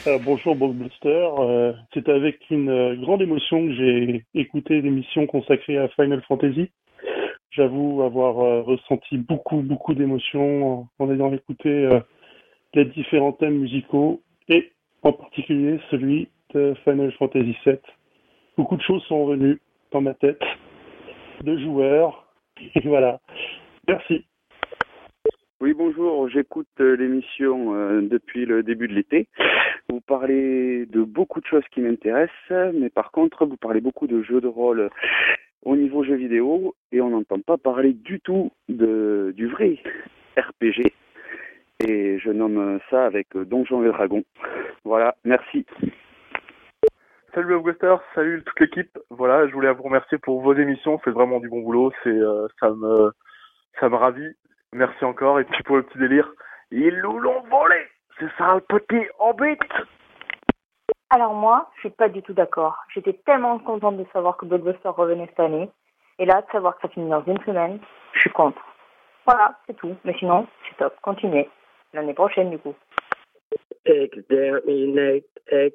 Bonjour Blockbuster. C'est avec une grande émotion que j'ai écouté l'émission consacrée à Final Fantasy. J'avoue avoir ressenti beaucoup d'émotions en ayant écouté les différents thèmes musicaux et en particulier celui de Final Fantasy VII. Beaucoup de choses sont venues dans ma tête, de joueurs, et voilà. Merci. Oui, bonjour, j'écoute l'émission depuis le début de l'été. Vous parlez de beaucoup de choses qui m'intéressent, mais par contre, vous parlez beaucoup de jeux de rôle au niveau jeux vidéo et on n'entend pas parler du tout du vrai RPG. Et je nomme ça avec Donjons et Dragons. Voilà, merci. Salut Blockbuster, salut toute l'équipe. Voilà, je voulais vous remercier pour vos émissions, vous faites vraiment du bon boulot, ça me ravit. Merci encore, et puis pour le petit délire, ils nous l'ont volé. C'est ça le petit Hobbit. Alors moi, je suis pas du tout d'accord. J'étais tellement contente de savoir que Blockbuster revenait cette année. Et là, de savoir que ça finit dans une semaine, je suis contre. Voilà, c'est tout. Mais sinon, c'est top. Continuez. L'année prochaine, du coup. Exterminate.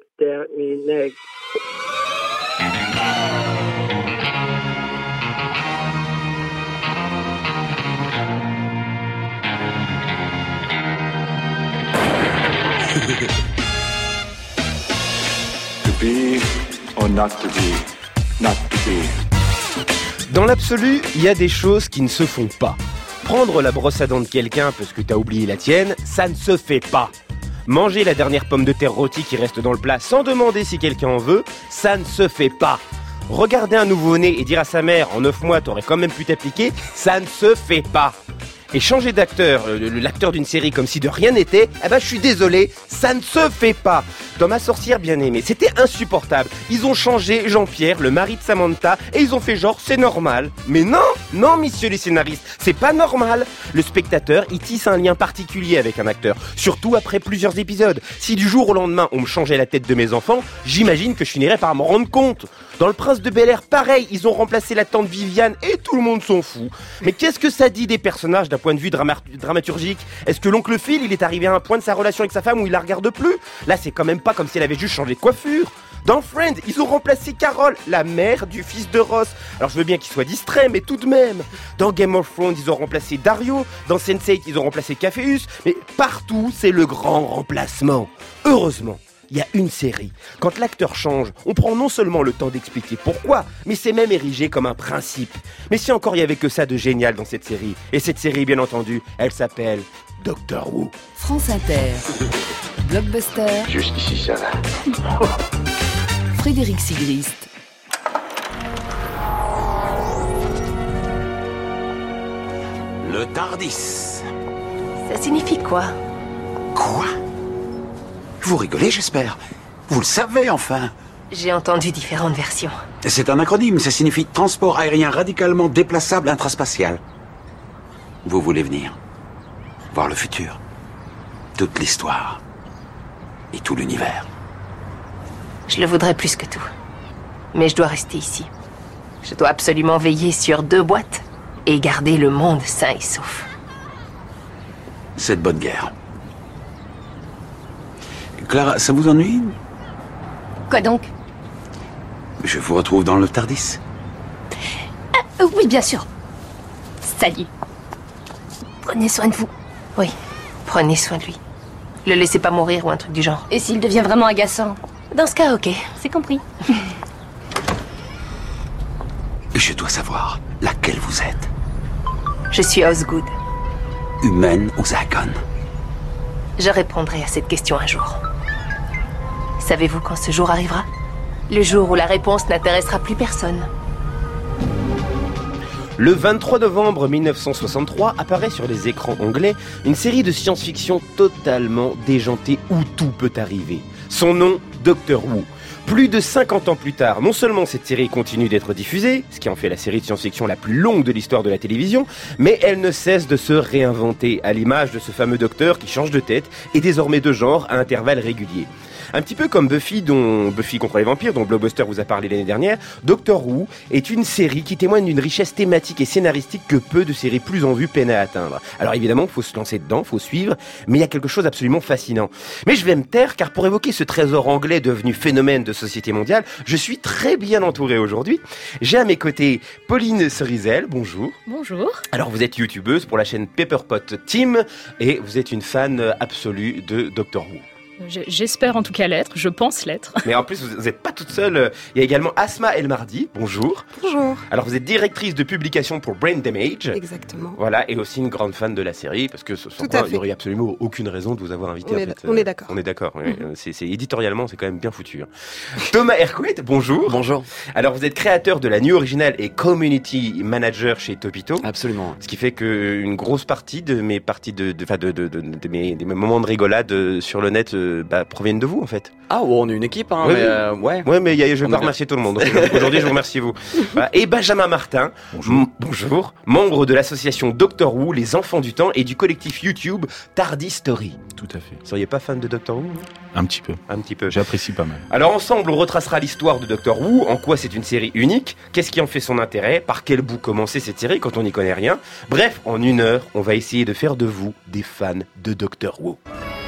To be or not to be, not to be. Dans l'absolu, il y a des choses qui ne se font pas. Prendre la brosse à dents de quelqu'un parce que t'as oublié la tienne, ça ne se fait pas. Manger la dernière pomme de terre rôtie qui reste dans le plat sans demander si quelqu'un en veut, ça ne se fait pas. Regarder un nouveau-né et dire à sa mère, en 9 mois t'aurais quand même pu t'appliquer, ça ne se fait pas. Et changer d'acteur, l'acteur d'une série comme si de rien n'était, eh ben je suis désolé, ça ne se fait pas. Dans Ma sorcière bien-aimée, c'était insupportable. Ils ont changé Jean-Pierre, le mari de Samantha, et ils ont fait genre c'est normal. Mais non, messieurs les scénaristes, c'est pas normal. Le spectateur, il tisse un lien particulier avec un acteur, surtout après plusieurs épisodes. Si du jour au lendemain on me changeait la tête de mes enfants, j'imagine que je finirais par m'en rendre compte. Dans Le Prince de Bel-Air, pareil, ils ont remplacé la tante Viviane et tout le monde s'en fout. Mais qu'est-ce que ça dit des personnages d'un point de vue dramaturgique? Est-ce que l'oncle Phil, il est arrivé à un point de sa relation avec sa femme où il la regarde plus? Là, c'est quand même pas comme si elle avait juste changé de coiffure. Dans Friends, ils ont remplacé Carol, la mère du fils de Ross. Alors je veux bien qu'il soit distrait, mais tout de même. Dans Game of Thrones, ils ont remplacé Dario. Dans Sense8, ils ont remplacé Caféus. Mais partout, c'est le grand remplacement. Heureusement, il y a une série. Quand l'acteur change, on prend non seulement le temps d'expliquer pourquoi, mais c'est même érigé comme un principe. Mais si encore il y avait que ça de génial dans cette série. Et cette série, bien entendu, elle s'appelle Doctor Who. France Inter. Blockbuster. Jusqu'ici, ça va. Frédéric Sigrist. Le Tardis. Ça signifie quoi? Quoi? Vous rigolez, j'espère. Vous le savez, enfin. J'ai entendu différentes versions. C'est un acronyme, ça signifie transport aérien radicalement déplaçable intraspatial. Vous voulez venir voir le futur, toute l'histoire et tout l'univers. Je le voudrais plus que tout. Mais je dois rester ici. Je dois absolument veiller sur 2 boîtes et garder le monde sain et sauf. C'est de bonne guerre. Clara, ça vous ennuie? Quoi donc? Je vous retrouve dans le Tardis. Oui, bien sûr. Salut. Prenez soin de vous. Oui, prenez soin de lui. Le laissez pas mourir ou un truc du genre. Et s'il devient vraiment agaçant? Dans ce cas, ok. C'est compris. Je dois savoir laquelle vous êtes. Je suis Osgood. Humaine ou Zakon? Je répondrai à cette question un jour. Savez-vous quand ce jour arrivera? Le jour où la réponse n'intéressera plus personne. Le 23 novembre 1963 apparaît sur les écrans anglais une série de science-fiction totalement déjantée où tout peut arriver. Son nom, Doctor Who. Plus de 50 ans plus tard, non seulement cette série continue d'être diffusée, ce qui en fait la série de science-fiction la plus longue de l'histoire de la télévision, mais elle ne cesse de se réinventer, à l'image de ce fameux docteur qui change de tête et désormais de genre à intervalles réguliers. Un petit peu comme Buffy contre les vampires, dont Blockbuster vous a parlé l'année dernière, Doctor Who est une série qui témoigne d'une richesse thématique et scénaristique que peu de séries plus en vue peinent à atteindre. Alors évidemment, il faut se lancer dedans, il faut suivre, mais il y a quelque chose d'absolument fascinant. Mais je vais me taire, car pour évoquer ce trésor anglais devenu phénomène de société mondiale, je suis très bien entouré aujourd'hui. J'ai à mes côtés Pauline Cerisel, bonjour. Bonjour. Alors vous êtes youtubeuse pour la chaîne Pepperpot Team, et vous êtes une fan absolue de Doctor Who. J'espère en tout cas l'être, je pense l'être. Mais en plus, vous n'êtes pas toute seule. Il y a également Asma El Mardi. Bonjour. Bonjour. Alors, vous êtes directrice de publication pour Brain Damage. Exactement. Voilà, et aussi une grande fan de la série, parce que sans quoi, il n'y aurait absolument aucune raison de vous avoir invité. On est d'accord. On est d'accord. Oui. C'est éditorialement, c'est quand même bien foutu. Thomas Hercouet, bonjour. Bonjour. Alors, vous êtes créateur de la New Original et Community Manager chez Topito. Absolument. Ce qui fait qu'une grosse partie de mes mes moments de rigolade sur le net proviennent de vous en fait. Ah on est une équipe hein, oui, mais ouais. Ouais, mais je vais pas remercier tout le monde. Aujourd'hui, je vous remercie vous. Voilà. Et Benjamin Martin, bonjour, membre de l'association Doctor Who, les enfants du temps et du collectif YouTube Tardy Story. Tout à fait. Vous seriez pas fan de Doctor Who? Un petit peu. Un petit peu. J'apprécie pas mal. Alors ensemble, on retracera l'histoire de Doctor Who, en quoi c'est une série unique, qu'est-ce qui en fait son intérêt, par quel bout commencer cette série quand on n'y connaît rien. Bref, en 1 heure, on va essayer de faire de vous des fans de Doctor Who.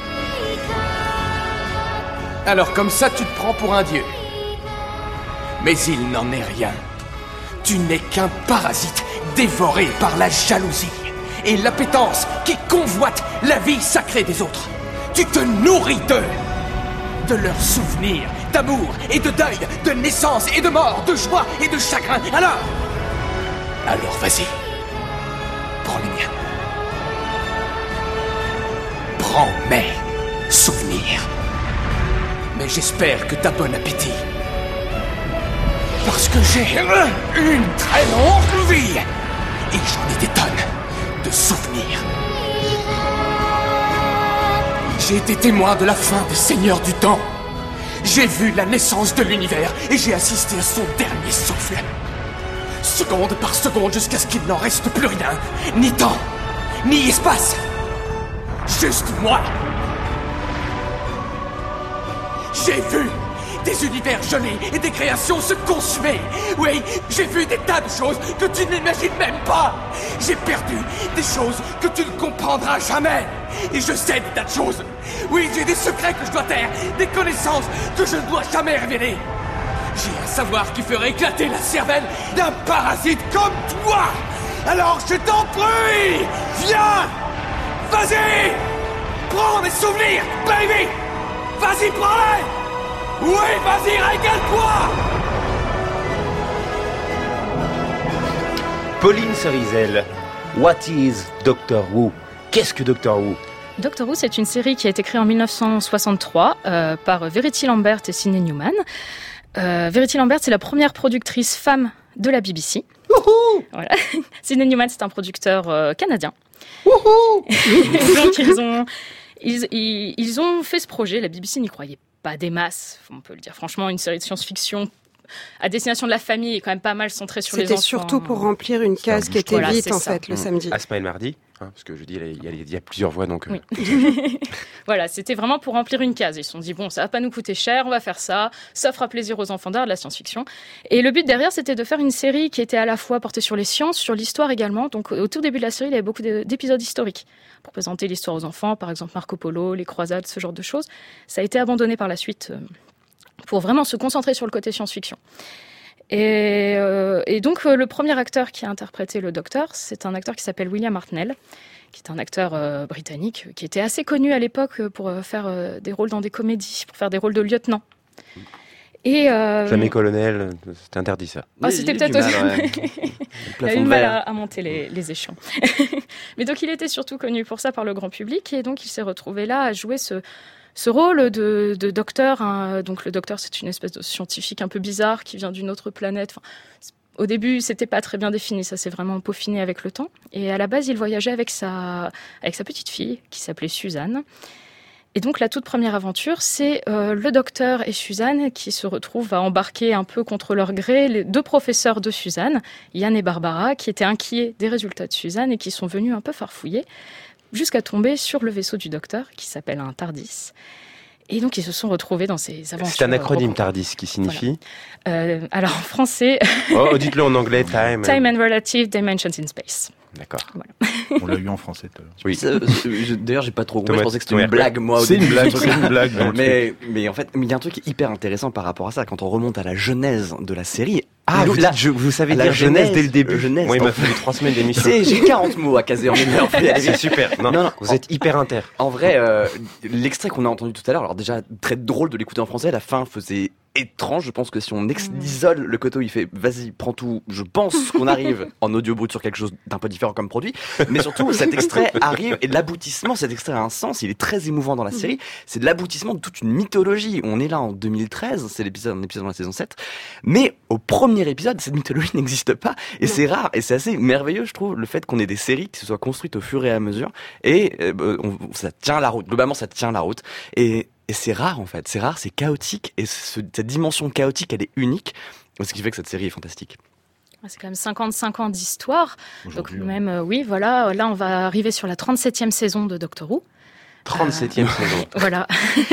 Alors comme ça, tu te prends pour un dieu. Mais il n'en est rien. Tu n'es qu'un parasite dévoré par la jalousie et l'appétence qui convoite la vie sacrée des autres. Tu te nourris d'eux, de leurs souvenirs, d'amour et de deuil, de naissance et de mort, de joie et de chagrin. Alors vas-y, prends les miens. Prends mes souvenirs. Mais j'espère que t'as bon appétit. Parce que j'ai une très longue vie. Et j'en ai des tonnes de souvenirs. J'ai été témoin de la fin des Seigneurs du Temps. J'ai vu la naissance de l'univers et j'ai assisté à son dernier souffle. Seconde par seconde jusqu'à ce qu'il n'en reste plus rien. Ni temps, ni espace. Juste moi. J'ai vu des univers gelés et des créations se consumer. Oui, j'ai vu des tas de choses que tu n'imagines même pas. J'ai perdu des choses que tu ne comprendras jamais. Et je sais des tas de choses. Oui, j'ai des secrets que je dois taire, des connaissances que je ne dois jamais révéler. J'ai un savoir qui ferait éclater la cervelle d'un parasite comme toi. Alors je t'en prie, viens. Vas-y. Prends mes souvenirs, baby. Vas-y, prends-les. Oui, vas-y, régale-toi. Pauline Cerisel, what is Doctor Who? Qu'est-ce que Doctor Who? Doctor Who, c'est une série qui a été créée en 1963 par Verity Lambert et Sidney Newman. Verity Lambert, c'est la première productrice femme de la BBC. Voilà. Sidney Newman, c'est un producteur canadien. Donc ils ont fait ce projet. La BBC n'y croyait pas des masses, on peut le dire. Franchement, une série de science-fiction à destination de la famille est quand même pas mal centrée sur les enfants. C'était surtout pour remplir une case qui était vide, en fait, le samedi. Asma El Mardi, parce que je dis, il y a plusieurs voix, donc... Oui. Voilà, c'était vraiment pour remplir une case. Ils se sont dit, bon, ça va pas nous coûter cher, on va faire ça, ça fera plaisir aux enfants d'art, de la science-fiction. Et le but derrière, c'était de faire une série qui était à la fois portée sur les sciences, sur l'histoire également. Donc au tout début de la série, il y avait beaucoup d'épisodes historiques pour présenter l'histoire aux enfants, par exemple Marco Polo, les croisades, ce genre de choses. Ça a été abandonné par la suite pour vraiment se concentrer sur le côté science-fiction. Et donc, le premier acteur qui a interprété le Docteur, c'est un acteur qui s'appelle William Hartnell, qui est un acteur britannique, qui était assez connu à l'époque pour faire des rôles dans des comédies, pour faire des rôles de lieutenant. Et jamais colonel, c'est interdit ça. Ah, c'était peut-être aussi... Il a eu mal à monter les échelons. Mais donc, il était surtout connu pour ça par le grand public, et donc il s'est retrouvé là à jouer ce rôle de docteur. Donc le docteur, c'est une espèce de scientifique un peu bizarre qui vient d'une autre planète. Enfin, au début, c'était pas très bien défini, ça s'est vraiment peaufiné avec le temps. Et à la base, il voyageait avec sa petite fille qui s'appelait Suzanne. Et donc la toute première aventure, c'est le docteur et Suzanne qui se retrouvent à embarquer un peu contre leur gré les 2 professeurs de Suzanne, Yann et Barbara, qui étaient inquiets des résultats de Suzanne et qui sont venus un peu farfouiller, jusqu'à tomber sur le vaisseau du docteur, qui s'appelle un TARDIS. Et donc ils se sont retrouvés dans ces aventures. C'est un acronyme TARDIS qui signifie alors en français... dites-le en anglais, Time and Relative Dimensions in Space. D'accord. Voilà. On l'a eu en français tout à l'heure. Oui. D'ailleurs, j'ai pas trop compris. Je pensais que c'était une blague, moi. C'est une blague, c'est une blague. Mais en fait, il y a un truc hyper intéressant par rapport à ça. Quand on remonte à la genèse de la série. Vous savez dire genèse dès le début. Moi, il m'a fallu 3 semaines d'émission. J'ai 40 mots à caser en une heure. C'est super. Non, vous êtes hyper inter. En vrai, l'extrait qu'on a entendu tout à l'heure, alors déjà, très drôle de l'écouter en français. La fin faisait étrange. Je pense que si on isole le côté où il fait vas-y, prends tout, je pense qu'on arrive en audio brut sur quelque chose d'un peu différent comme produit. Mais surtout, cet extrait arrive et l'aboutissement, cet extrait a un sens. Il est très émouvant dans la série. C'est de l'aboutissement de toute une mythologie. On est là en 2013. C'est un épisode dans la saison 7. Mais au premier épisode, cette mythologie n'existe pas. Et c'est rare. Et c'est assez merveilleux, je trouve, le fait qu'on ait des séries qui se soient construites au fur et à mesure. Et ça tient la route. Globalement, ça tient la route. Et c'est rare, en fait. C'est rare, c'est chaotique. Et cette dimension chaotique, elle est unique. Ce qui fait que cette série est fantastique. C'est quand même 55 ans d'histoire. Donc même, oui, voilà. Là, on va arriver sur la 37e saison de Doctor Who. 37e saison. Voilà.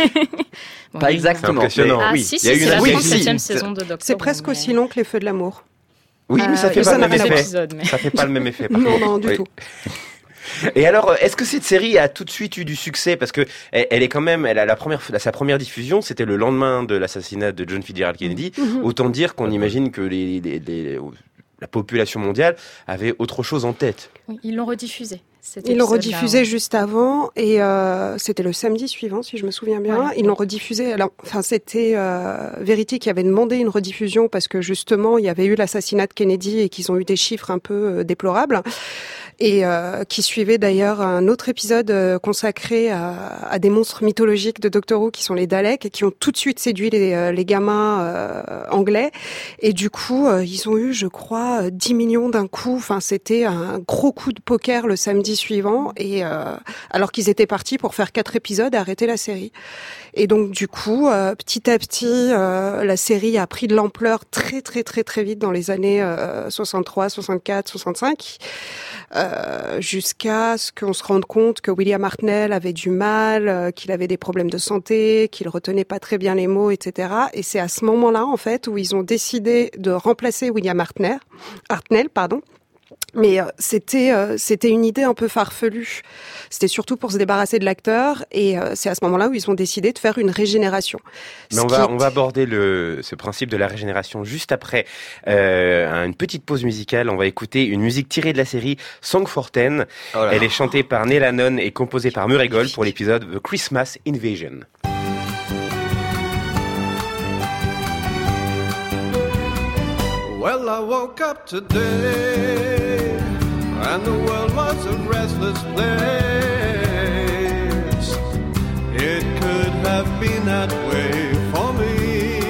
Pas exactement. Impressionnant. Oui. Si, c'est la 37e saison de Doctor Who. C'est presque aussi long que Les Feux de l'amour. Oui, mais ça fait pas le même effet. Mais... Ça fait pas le même effet. Non, du tout. Et alors, est-ce que cette série a tout de suite eu du succès? Parce que elle est quand même, sa première diffusion, c'était le lendemain de l'assassinat de John Fitzgerald Kennedy. Autant dire qu'on imagine que la population mondiale avait autre chose en tête. Oui, ils l'ont rediffusé. Ils l'ont rediffusé juste avant et c'était le samedi suivant, si je me souviens bien. Ouais. Ils l'ont rediffusé. Alors, c'était Verity qui avait demandé une rediffusion parce que justement, il y avait eu l'assassinat de Kennedy et qu'ils ont eu des chiffres un peu déplorables. Et qui suivait d'ailleurs un autre épisode consacré à des monstres mythologiques de Doctor Who qui sont les Daleks et qui ont tout de suite séduit les gamins anglais. Et du coup, ils ont eu, je crois, 10 millions d'un coup. Enfin, c'était un gros coup de poker le samedi suivant. Et alors qu'ils étaient partis pour faire 4 épisodes et arrêter la série. Et donc, du coup, petit à petit, la série a pris de l'ampleur très, très, très, très vite dans les années 63, 64, 65. Jusqu'à ce qu'on se rende compte que William Hartnell avait du mal, qu'il avait des problèmes de santé, qu'il retenait pas très bien les mots, etc. Et c'est à ce moment-là, en fait, où ils ont décidé de remplacer William Hartnell, Mais c'était une idée un peu farfelue. C'était surtout pour se débarrasser de l'acteur et c'est à ce moment-là où ils ont décidé de faire une régénération. Mais on va aborder ce principe de la régénération juste après une petite pause musicale. On va écouter une musique tirée de la série Song for Ten. Elle est chantée par Neil Hannon et composée par Murray Gold pour l'épisode The Christmas Invasion. Well, I woke up today, and the world was a restless place. It could have been that way for me.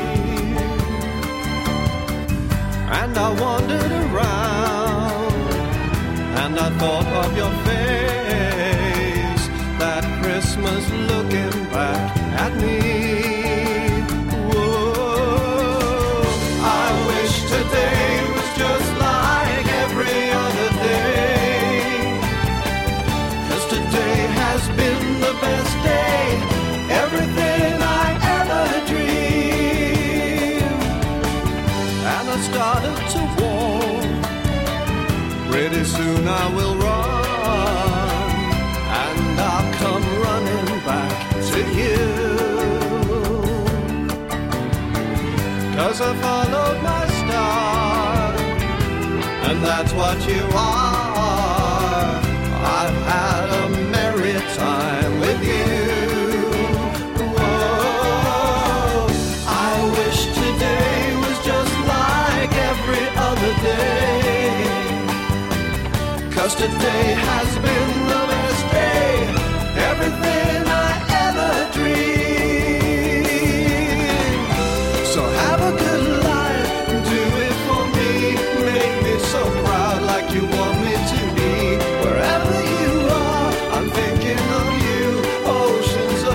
And I wandered around, and I thought of your face, that Christmas looking back at me. Today was just like every other day, 'cause today has been the best day, everything I ever dreamed. And I started to walk, pretty soon I will run, and I'll come running back to you, 'cause I followed my star, and that's what you are. I've had a merry time with you. Whoa, I wish today was just like every other day, 'cause today has been the best day, everything I ever dreamed. So have a good life, do it for me, make me so proud like you want me to be. Wherever you are, I'm thinking of you, oceans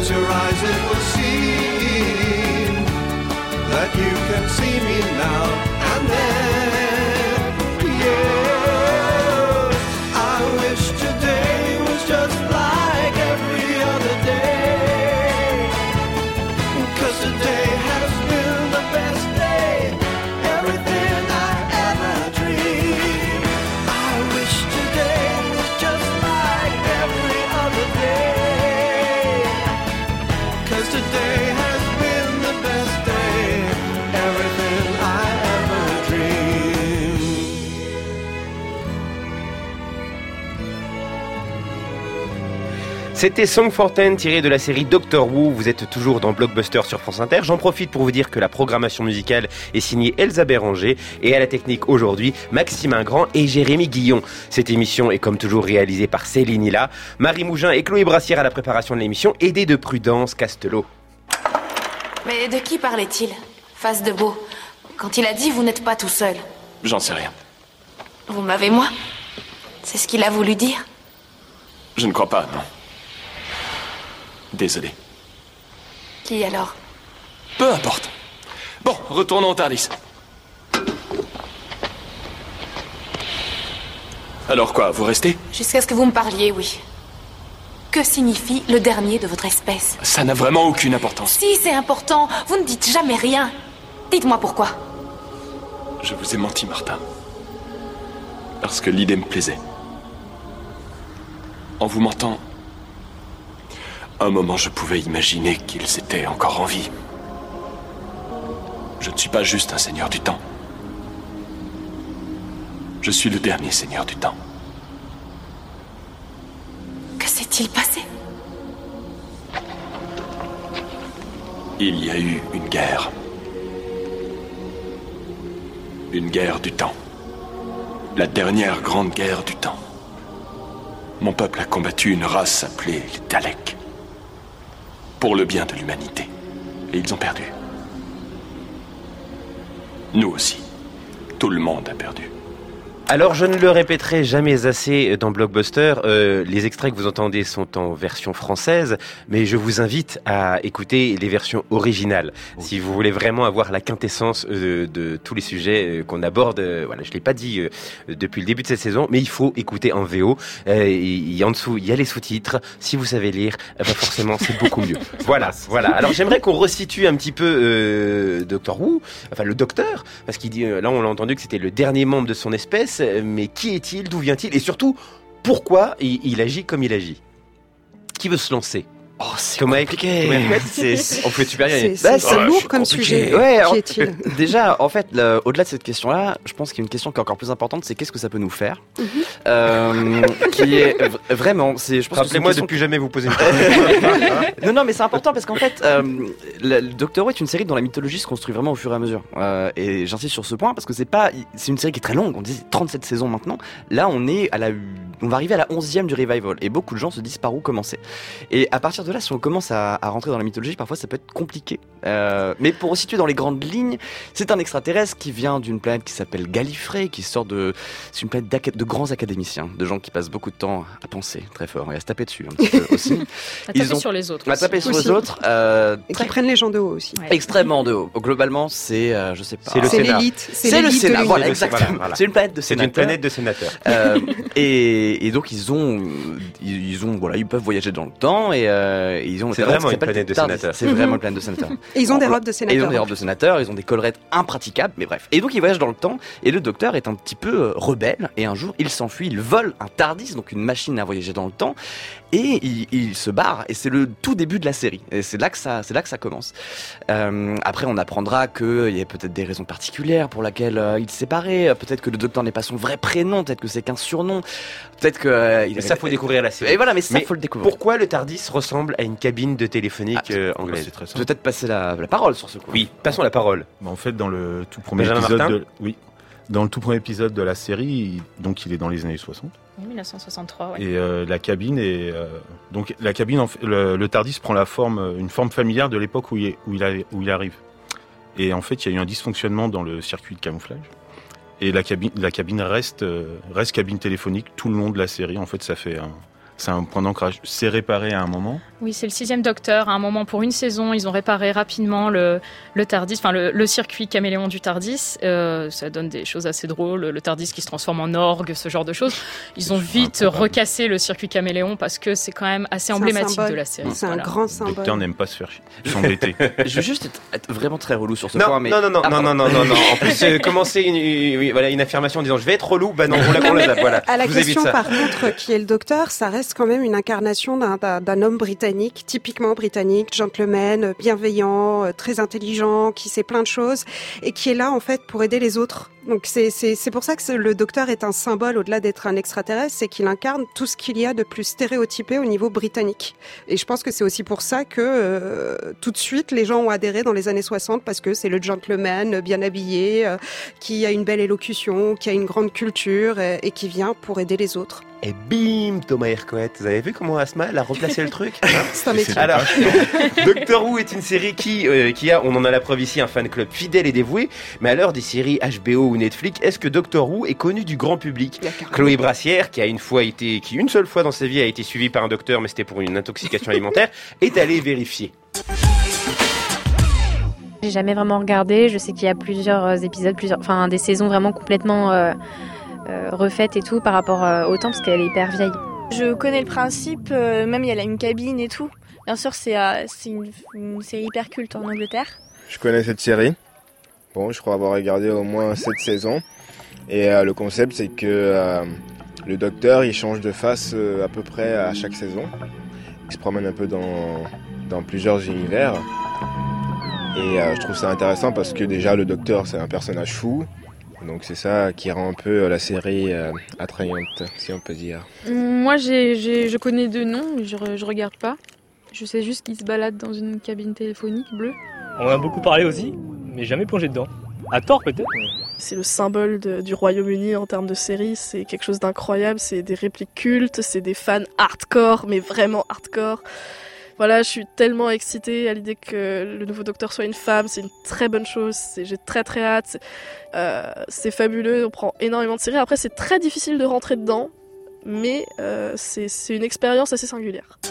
close your eyes, it will seem that you can see me now and then. Yeah, I wish today was just like every other day, 'cause today has been the best day, everything I ever dreamed. I wish today was just like every other day, 'cause today has been the best day, everything I ever dreamed. C'était Song for Ten tiré de la série Doctor Who. Vous êtes toujours dans Blockbuster sur France Inter. J'en profite pour vous dire que la programmation musicale est signée Elsa Béranger et à la technique aujourd'hui Maxime Ingrand et Jérémy Guillon. Cette émission est comme toujours réalisée par Céline Hilla, Marie Mougin et Chloé Brassière à la préparation de l'émission, aidée de Prudence Castelot. Mais de qui parlait-il, Face de Beau, quand il a dit « vous n'êtes pas tout seul » ? J'en sais rien. Vous m'avez moi ? C'est ce qu'il a voulu dire ? Je ne crois pas, non. Désolé. Qui alors ? Peu importe. Bon, retournons au Tardis. Alors quoi, vous restez ? Jusqu'à ce que vous me parliez, oui. Que signifie le dernier de votre espèce ? Ça n'a vraiment aucune importance. Si, c'est important. Vous ne dites jamais rien. Dites-moi pourquoi. Je vous ai menti, Martha. Parce que l'idée me plaisait. En vous mentant, un moment je pouvais imaginer qu'ils étaient encore en vie. Je ne suis pas juste un seigneur du temps. Je suis le dernier seigneur du temps. Que s'est-il passé ? Il y a eu une guerre. Une guerre du temps. La dernière grande guerre du temps. Mon peuple a combattu une race appelée les Daleks. Pour le bien de l'humanité. Et ils ont perdu. Nous aussi. Tout le monde a perdu. Alors je ne le répéterai jamais assez dans Blockbuster, les extraits que vous entendez sont en version française, mais je vous invite à écouter les versions originales, si vous voulez vraiment avoir la quintessence de tous les sujets qu'on aborde. Voilà, je l'ai pas dit depuis le début de cette saison, mais il faut écouter en VO. En dessous, il y a les sous-titres. Si vous savez lire, forcément c'est beaucoup mieux. Voilà. Alors j'aimerais qu'on resitue un petit peu Doctor Who, enfin le Docteur, parce qu'il dit, là on l'a entendu que c'était le dernier membre de son espèce. Mais qui est-il ? D'où vient-il ? Et surtout, pourquoi il agit comme il agit ? Qui veut se lancer ? Oh, c'est compliqué. On peut super bien. C'est lourd comme sujet. Ouais, qui est-il ? Déjà, en fait, au-delà de cette question-là, je pense qu'il y a une question qui est encore plus importante, c'est qu'est-ce que ça peut nous faire, qui est vraiment. Je pense Rappelez-moi de plus jamais vous poser une question. Non, mais c'est important parce qu'en fait, le Doctor Who est une série dont la mythologie se construit vraiment au fur et à mesure. Et j'insiste sur ce point parce que c'est une série qui est très longue. On dit 37 saisons maintenant. Là, on va arriver à la 11e du revival et beaucoup de gens se disent par où commencer. Et à partir de là, si on commence à rentrer dans la mythologie, parfois ça peut être compliqué. Mais pour resituer dans les grandes lignes, c'est un extraterrestre qui vient d'une planète qui s'appelle Gallifrey, qui sort c'est une planète de grands académiciens, de gens qui passent beaucoup de temps à penser très fort et à se taper dessus un petit peu aussi. À taper sur les autres. À taper sur les autres. Et qui prennent les gens de haut aussi. Ouais. Extrêmement de haut. Globalement, c'est, je sais pas. C'est l'élite. C'est le Sénat. Voilà, exactement. Voilà. C'est une planète de sénateurs. C'est une planète de sénateurs. Et donc ils peuvent voyager dans le temps et ils ont. C'est vraiment une planète de sénateurs. C'est vraiment une planète de sénateurs. Et ils ont des robes de sénateurs. Ils ont des robes de sénateurs. Ils ont des collerettes impraticables. Mais bref. Et donc ils voyagent dans le temps. Et le Docteur est un petit peu rebelle. Et un jour, il s'enfuit. Il vole un TARDIS, donc une machine à voyager dans le temps. Et il se barre. Et c'est le tout début de la série. Et c'est là que ça commence. Après, on apprendra qu'il y a peut-être des raisons particulières pour lesquelles il s'est séparé. Peut-être que le Docteur n'est pas son vrai prénom. Peut-être que c'est qu'un surnom. Peut-être que ça faut découvrir la série. Et voilà, mais ça faut le découvrir. Pourquoi le TARDIS ressemble à une cabine de téléphonique anglaise? C'est très simple. Peut-être passer la parole sur ce coup. Oui, passons la parole. En fait, dans le tout premier épisode de la série, donc il est dans les années 60. 1963, ouais. Et la cabine est le TARDIS prend une forme familière de l'époque où il arrive. Et en fait, il y a eu un dysfonctionnement dans le circuit de camouflage. Et la cabine reste cabine téléphonique tout le long de la série. En fait, ça C'est un point d'ancrage. C'est réparé à un moment. Oui, c'est le 6e Docteur. À un moment, pour une saison, ils ont réparé rapidement le TARDIS, enfin le circuit caméléon du TARDIS. Ça donne des choses assez drôles. Le TARDIS qui se transforme en orgue, ce genre de choses. Ils ont vite recassé le circuit caméléon parce que c'est quand même assez emblématique de la série. C'est un grand symbole. Le Docteur n'aime pas se faire s'embêter. Je veux juste être vraiment très relou sur ce non, point. Mais... Non. En plus, commencer une affirmation en disant je vais être relou, bah non, on la zappe, voilà. À la question, par contre, qui est le Docteur, ça reste quand même une incarnation d'un homme britannique, typiquement britannique, gentleman, bienveillant, très intelligent, qui sait plein de choses et qui est là en fait pour aider les autres. Donc c'est pour ça que le Docteur est un symbole au-delà d'être un extraterrestre, c'est qu'il incarne tout ce qu'il y a de plus stéréotypé au niveau britannique. Et je pense que c'est aussi pour ça que tout de suite les gens ont adhéré dans les années 60 parce que c'est le gentleman bien habillé, qui a une belle élocution, qui a une grande culture et qui vient pour aider les autres. Et bim, Thomas Hercouet. Vous avez vu comment Asma elle a replacé le truc, hein? C'est un métier. Alors, Doctor Who est une série qui a, on en a la preuve ici, un fan club fidèle et dévoué. Mais à l'heure des séries HBO ou Netflix, est-ce que Doctor Who est connu du grand public? Chloé Brassière, qui une seule fois dans sa vie a été suivie par un docteur, mais c'était pour une intoxication alimentaire, est allée vérifier. J'ai jamais vraiment regardé. Je sais qu'il y a plusieurs épisodes, des saisons vraiment complètement refaites et tout par rapport au temps parce qu'elle est hyper vieille. Je connais le principe, même il y a une cabine et tout. Bien sûr, c'est une série hyper culte en Angleterre. Je connais cette série. Bon, je crois avoir regardé au moins 7 saisons. Et le concept, c'est que le docteur, il change de face à peu près à chaque saison. Il se promène un peu dans plusieurs univers. Et je trouve ça intéressant parce que déjà, le docteur, c'est un personnage fou. Donc c'est ça qui rend un peu la série attrayante, si on peut dire. Moi, je connais deux noms, mais je regarde pas. Je sais juste qu'il se balade dans une cabine téléphonique bleue. On en a beaucoup parlé aussi, mais jamais plongé dedans. À tort peut-être. C'est le symbole du Royaume-Uni en termes de série, c'est quelque chose d'incroyable, c'est des répliques cultes, c'est des fans hardcore, mais vraiment hardcore. Voilà, je suis tellement excitée à l'idée que le nouveau Docteur soit une femme, c'est une très bonne chose, j'ai très très hâte, c'est fabuleux, on prend énormément de séries. Après c'est très difficile de rentrer dedans, mais c'est une expérience assez singulière.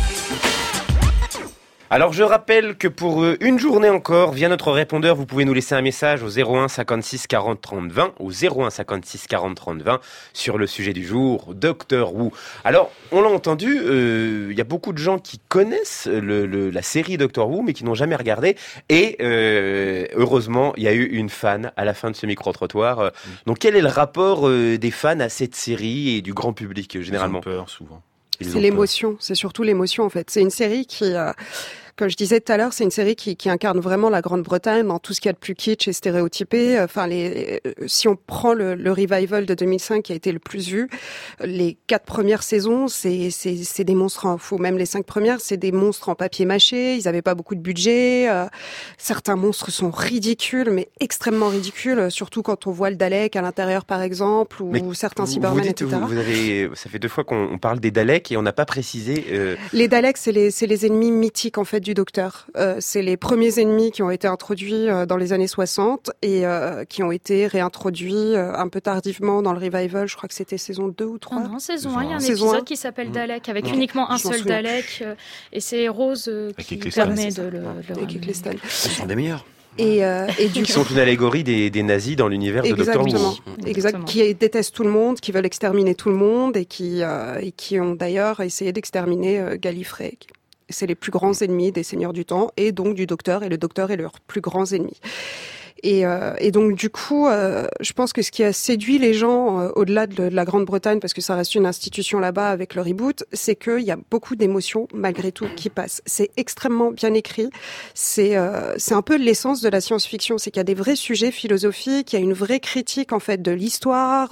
Alors je rappelle que pour une journée encore, via notre répondeur, vous pouvez nous laisser un message au 01 56 40 30 20, au 01 56 40 30 20, sur le sujet du jour, Doctor Who. Alors, on l'a entendu, y a beaucoup de gens qui connaissent la série Doctor Who, mais qui n'ont jamais regardé. Et heureusement, il y a eu une fan à la fin de ce micro-trottoir. Donc quel est le rapport des fans à cette série et du grand public, généralement? Ils ont peur, souvent. C'est l'émotion, c'est surtout l'émotion en fait. C'est une série qui, comme je disais tout à l'heure, c'est une série qui incarne vraiment la Grande-Bretagne dans tout ce qu'il y a de plus kitsch et stéréotypé. Enfin, si on prend le revival de 2005 qui a été le plus vu, les 4 premières saisons, c'est des monstres même les 5 premières, c'est des monstres en papier mâché. Ils avaient pas beaucoup de budget. Certains monstres sont ridicules, mais extrêmement ridicules, surtout quand on voit le Dalek à l'intérieur par exemple, ou certains Cybermen, etc. Ça fait 2 fois qu'on parle des Daleks et on n'a pas précisé. Les Daleks, c'est les ennemis mythiques en fait du Docteur. C'est les premiers ennemis qui ont été introduits dans les années 60 et qui ont été réintroduits un peu tardivement dans le revival. Je crois que c'était saison 2 ou 3. Non, saison 1, il y a un épisode qui s'appelle Dalek avec uniquement un seul Dalek et c'est Rose qui permet de le ramener. Ce sont des meilleurs. Et du qui sont une allégorie des nazis dans l'univers de Doctor Who. Exactement. Qui détestent tout le monde, qui veulent exterminer tout le monde et qui ont d'ailleurs essayé d'exterminer Gallifrey. C'est les plus grands ennemis des Seigneurs du Temps et donc du Docteur, et le Docteur est leur plus grands ennemis. Et donc du coup, je pense que ce qui a séduit les gens au-delà de la Grande-Bretagne, parce que ça reste une institution là-bas avec le reboot, c'est qu'il y a beaucoup d'émotions malgré tout qui passent. C'est extrêmement bien écrit. C'est un peu l'essence de la science-fiction, c'est qu'il y a des vrais sujets philosophiques, il y a une vraie critique en fait de l'histoire,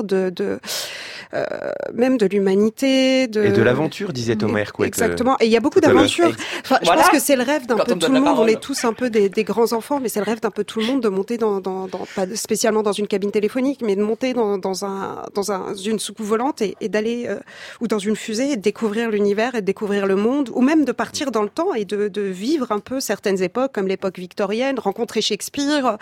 même de l'humanité, et de l'aventure, disait Thomas Hercouet. Exactement. Et il y a beaucoup d'aventures. Enfin, je pense que c'est le rêve d'un peu tout le monde. On est tous un peu des grands enfants, mais c'est le rêve d'un peu tout le monde de monter pas spécialement dans une cabine téléphonique, mais de monter dans une soucoupe volante et d'aller ou dans une fusée et de découvrir l'univers et de découvrir le monde, ou même de partir dans le temps et de vivre un peu certaines époques, comme l'époque victorienne, rencontrer Shakespeare.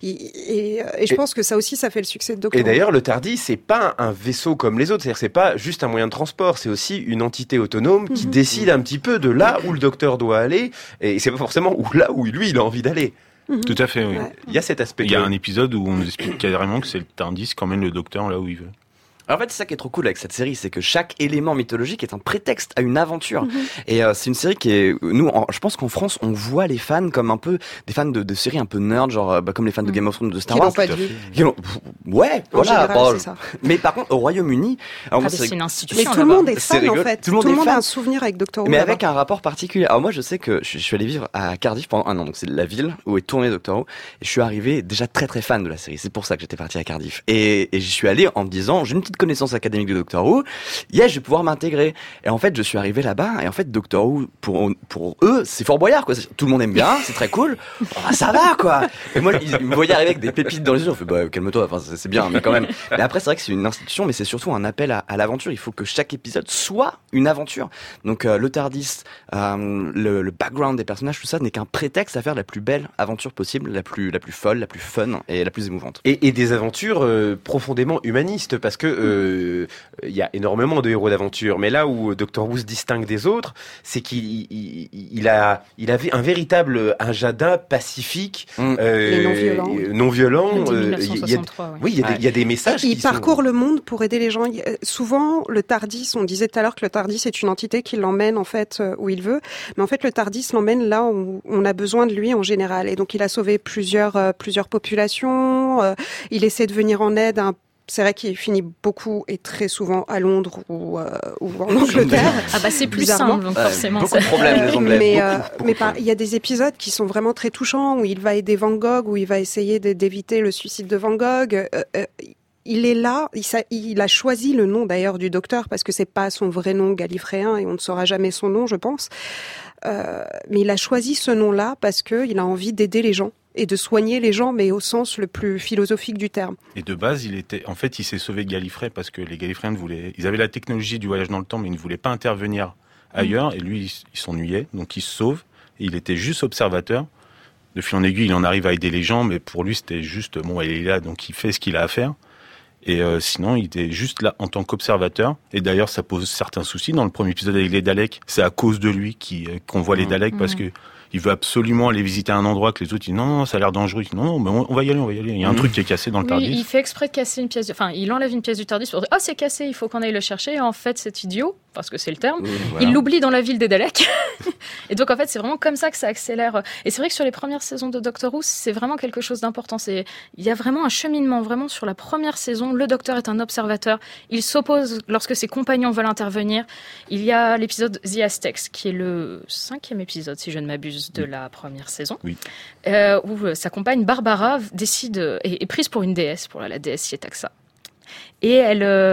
Et je pense que ça aussi, ça fait le succès de Doctor Who. Et d'ailleurs, le TARDIS, c'est pas un vaisseau comme les autres, c'est-à-dire c'est pas juste un moyen de transport, c'est aussi une entité autonome qui décide un petit peu de là où le docteur doit aller, et c'est pas forcément là où lui il a envie d'aller. Tout à fait, oui. Ouais. Il y a cet aspect. Il y a un épisode où on nous explique carrément que c'est le TARDIS qui emmène le docteur là où il veut. En fait, c'est ça qui est trop cool avec cette série, c'est que chaque élément mythologique est un prétexte à une aventure. Et c'est une série qui est, je pense qu'en France, on voit les fans comme un peu des fans de séries un peu nerd, genre comme les fans de Game of Thrones, de Star Wars. Qui n'ont pas de vie. Ouais, en voilà. général, c'est ça. Mais par contre, au Royaume-Uni, c'est une institution. Mais tout le monde est fan en rigolo. fait. Tout le monde a un souvenir avec Doctor Who. Mais avec un rapport particulier. Alors moi, je sais que je suis allé vivre à Cardiff pendant 1 an, donc c'est la ville où est tourné Doctor Who. Et je suis arrivé déjà très très fan de la série. C'est pour ça que j'étais parti à Cardiff. Et j'y suis allé en me disant, j'ai une petite connaissance académique de Doctor Who, je vais pouvoir m'intégrer. Et en fait, je suis arrivé là-bas, et en fait, Doctor Who, pour eux, c'est Fort Boyard, quoi. Tout le monde aime bien, c'est très cool. Ça va, quoi. Et moi, ils me voyaient arriver avec des pépites dans les yeux. On fait, calme-toi, enfin, c'est bien, mais quand même. Mais après, c'est vrai que c'est une institution, mais c'est surtout un appel à l'aventure. Il faut que chaque épisode soit une aventure. Donc, le TARDIS, le background des personnages, tout ça n'est qu'un prétexte à faire la plus belle aventure possible, la plus folle, la plus fun et la plus émouvante. Et des aventures profondément humanistes, parce que il y a énormément de héros d'aventure, mais là où Doctor Who se distingue des autres, c'est qu'il avait un véritable agenda pacifique, et non violent. Oui, il y a des messages. Il parcourt le monde pour aider les gens. Souvent, le TARDIS, on disait tout à l'heure que le TARDIS est une entité qui l'emmène en fait où il veut, mais en fait le TARDIS l'emmène là où on a besoin de lui en général. Et donc il a sauvé plusieurs populations. Il essaie de venir en aide à c'est vrai qu'il finit beaucoup et très souvent à Londres ou en Angleterre. C'est plus simple, donc forcément. Beaucoup de problèmes, les Anglais. Mais il y a des épisodes qui sont vraiment très touchants, où il va aider Van Gogh, où il va essayer d'éviter le suicide de Van Gogh. Il est là, il a choisi le nom d'ailleurs du docteur, parce que c'est pas son vrai nom gallifréen, et on ne saura jamais son nom, je pense. Mais il a choisi ce nom-là parce qu'il a envie d'aider les gens. Et de soigner les gens, mais au sens le plus philosophique du terme. Et de base, il s'est sauvé de Gallifrey parce que les Gallifréens ils avaient la technologie du voyage dans le temps, mais ils ne voulaient pas intervenir ailleurs. Et lui, il s'ennuyait, donc il se sauve. Et il était juste observateur. De fil en aiguille, il en arrive à aider les gens, mais pour lui, c'était juste, il est là, donc il fait ce qu'il a à faire. Et sinon, il était juste là en tant qu'observateur. Et d'ailleurs, ça pose certains soucis. Dans le premier épisode avec les Daleks, c'est à cause de lui qu'on voit les Daleks, parce que il veut absolument aller visiter un endroit que les autres disent non, ça a l'air dangereux. Non, mais on va y aller. Il y a un truc qui est cassé dans le TARDIS. Il fait exprès de casser une pièce. Il enlève une pièce du TARDIS pour dire c'est cassé, il faut qu'on aille le chercher. Et en fait, cet idiot, parce que c'est le terme, il l'oublie dans la ville des Daleks. Et donc en fait, c'est vraiment comme ça que ça accélère. Et c'est vrai que sur les premières saisons de Doctor Who, c'est vraiment quelque chose d'important. Il y a vraiment un cheminement. Vraiment sur la première saison, le Docteur est un observateur. Il s'oppose lorsque ses compagnons veulent intervenir. Il y a l'épisode The Aztecs, qui est le 5e épisode, si je ne m'abuse, de la première saison, où sa compagne Barbara est prise pour une déesse, pour la déesse Yetaxa. Et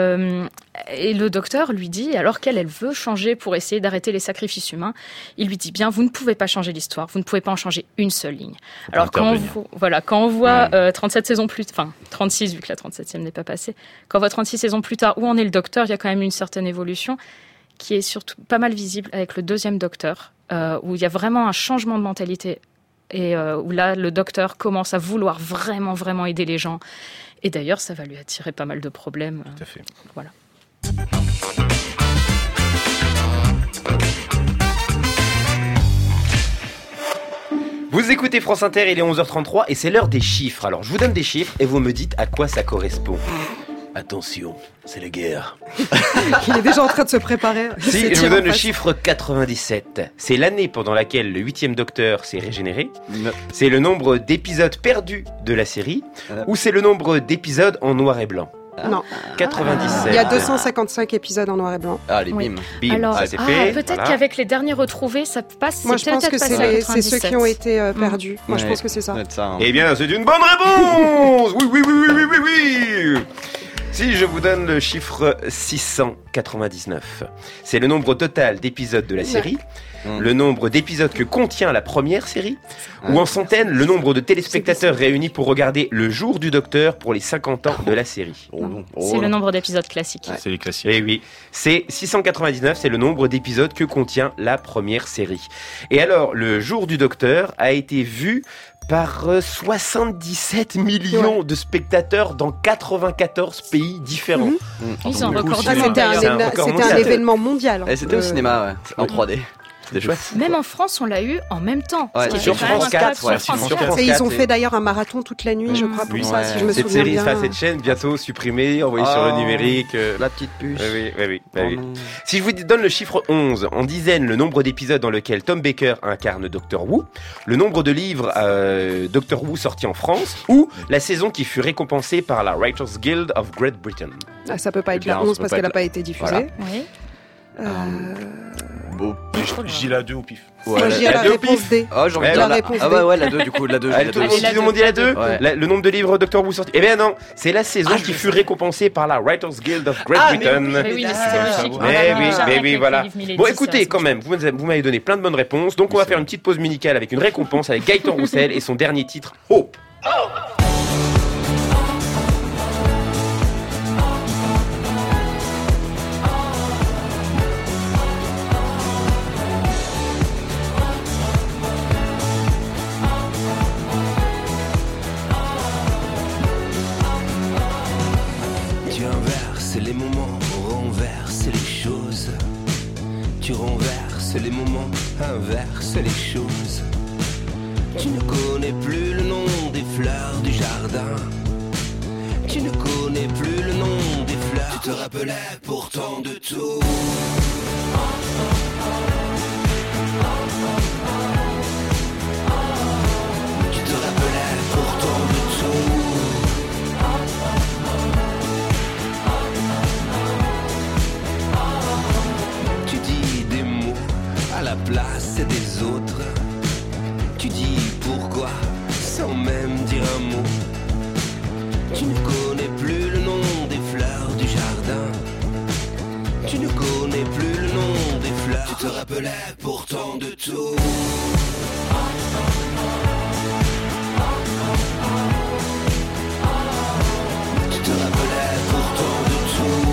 le docteur lui dit, alors qu'elle veut changer pour essayer d'arrêter les sacrifices humains, il lui dit bien, vous ne pouvez pas changer l'histoire, vous ne pouvez pas en changer une seule ligne. Alors quand on voit 37 saisons plus, 36 vu que la 37e n'est pas passée, quand on voit 36 saisons plus tard où en est le docteur, il y a quand même une certaine évolution qui est surtout pas mal visible avec le 2e docteur, où il y a vraiment un changement de mentalité et où là le docteur commence à vouloir vraiment vraiment aider les gens. Et d'ailleurs, ça va lui attirer pas mal de problèmes. Tout à fait. Voilà. Vous écoutez France Inter, il est 11h33 et c'est l'heure des chiffres. Alors, je vous donne des chiffres et vous me dites à quoi ça correspond. Attention, c'est la guerre. Il est déjà en train de se préparer. Si, je vous donne le chiffre 97. C'est l'année pendant laquelle le 8e docteur s'est régénéré. C'est le nombre d'épisodes perdus de la série. Ou c'est le nombre d'épisodes en noir et blanc. Non. 97. Il y a 255 épisodes en noir et blanc. Allez, bim. Bim. Alors, ça c'est fait. Peut-être qu'avec les derniers retrouvés, ça passe. Moi, je pense que c'est ceux qui ont été perdus. Moi, je pense que c'est ça. Eh bien, c'est une bonne réponse. Oui. Si je vous donne le chiffre 699. C'est le nombre total d'épisodes de la série, le nombre d'épisodes que contient la première série, ou en centaines, le nombre de téléspectateurs réunis pour regarder Le Jour du Docteur pour les 50 ans de la série. C'est le nombre d'épisodes classiques. C'est les classiques. Eh oui, c'est 699, c'est le nombre d'épisodes que contient la première série. Et alors, Le Jour du Docteur a été vu par 77 millions de spectateurs dans 94 pays différents. Ils ont recordé. C'était un événement mondial. Et c'était au cinéma, en 3D. C'était chouette. Même en France, on l'a eu en même temps. Ouais, C'était sur quand même France un 4, cap sur ouais, France sur 4. France Et 4, ils ont fait d'ailleurs un marathon toute la nuit, je crois, pour ça, si je me cette souviens série, bien. cette chaîne, bientôt supprimée, envoyée sur le numérique. La petite puce. Oui. Si je vous donne le chiffre 11, en dizaines, le nombre d'épisodes dans lequel Tom Baker incarne Dr. Who, le nombre de livres Dr. Who sortis en France, ou la saison qui fut récompensée par la Writers Guild of Great Britain. Ah, ça peut pas être la 11 parce qu'elle n'a pas été diffusée. Voilà. Oui. Je dis la 2 au pif. Moi, je dirais la réponse D. Ah, j'ai envie de dire la réponse D. Ah ouais, la 2 du coup, la 2. Tout le monde dit la 2 Le nombre de livres Dr. Who sortis. Eh bien non, c'est la saison qui fut récompensée par la Writers Guild of Great Britain. Mais oui, c'était logique. Mais oui, voilà. Bon, écoutez, quand même, vous m'avez donné plein de bonnes réponses, donc on va faire une petite pause musicale avec une récompense avec Gaëtan Roussel et son dernier titre, Hope. Les moments, renverse les choses. Tu renverses les moments, inverse les choses. Tu ne connais plus le nom des fleurs du jardin. Tu ne connais plus le nom des fleurs. Tu te rappelais pourtant de tout. Tu te rappelais pourtant de tout. À la place des autres, tu dis pourquoi sans même dire un mot. Tu ne connais plus le nom des fleurs du jardin. Tu ne connais plus le nom des fleurs. Tu te rappelais pourtant de tout. Tu te rappelais pourtant de tout.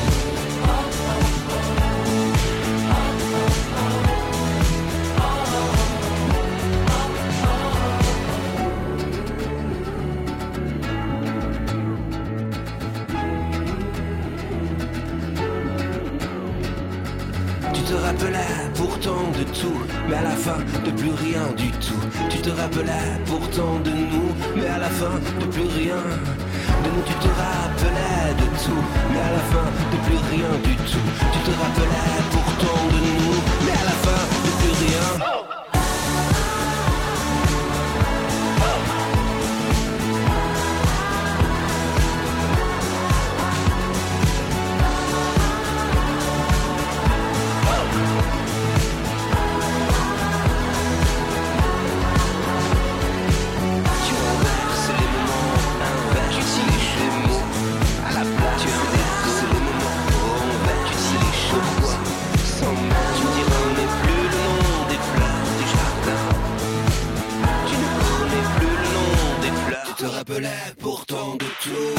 Tu te rappelais pourtant de tout, mais à la fin de plus rien du tout. Tu te rappelais pourtant de nous, mais à la fin de plus rien. De nous tu te rappelais de tout, mais à la fin de plus rien du tout. Tu te rappelais pourtant de nous, mais à la fin de plus rien. Pourtant de tout.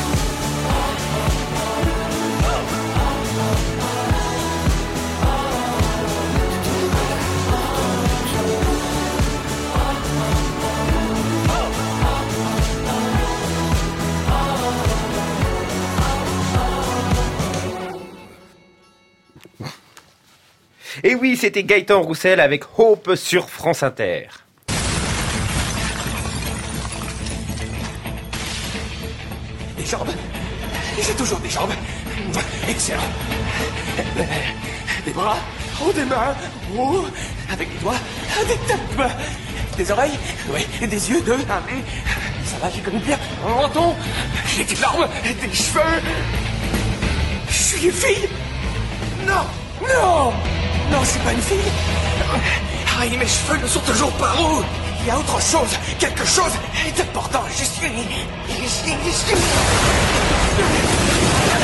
Et oui, c'était Gaëtan Roussel avec Hope sur France Inter. Des jambes. J'ai toujours des jambes. Excellent. Des bras. Oh, des mains. Oh, avec des doigts. Des tas de mains. Des oreilles. Oui, des yeux, un nez. Ça va, j'ai connu bien. Un menton. J'ai des larmes. Des cheveux. Je suis une fille. Non. Non. Non, je suis pas une fille. Ah, et mes cheveux ne sont toujours pas roux. Il y a autre chose, quelque chose d'important. Je suis...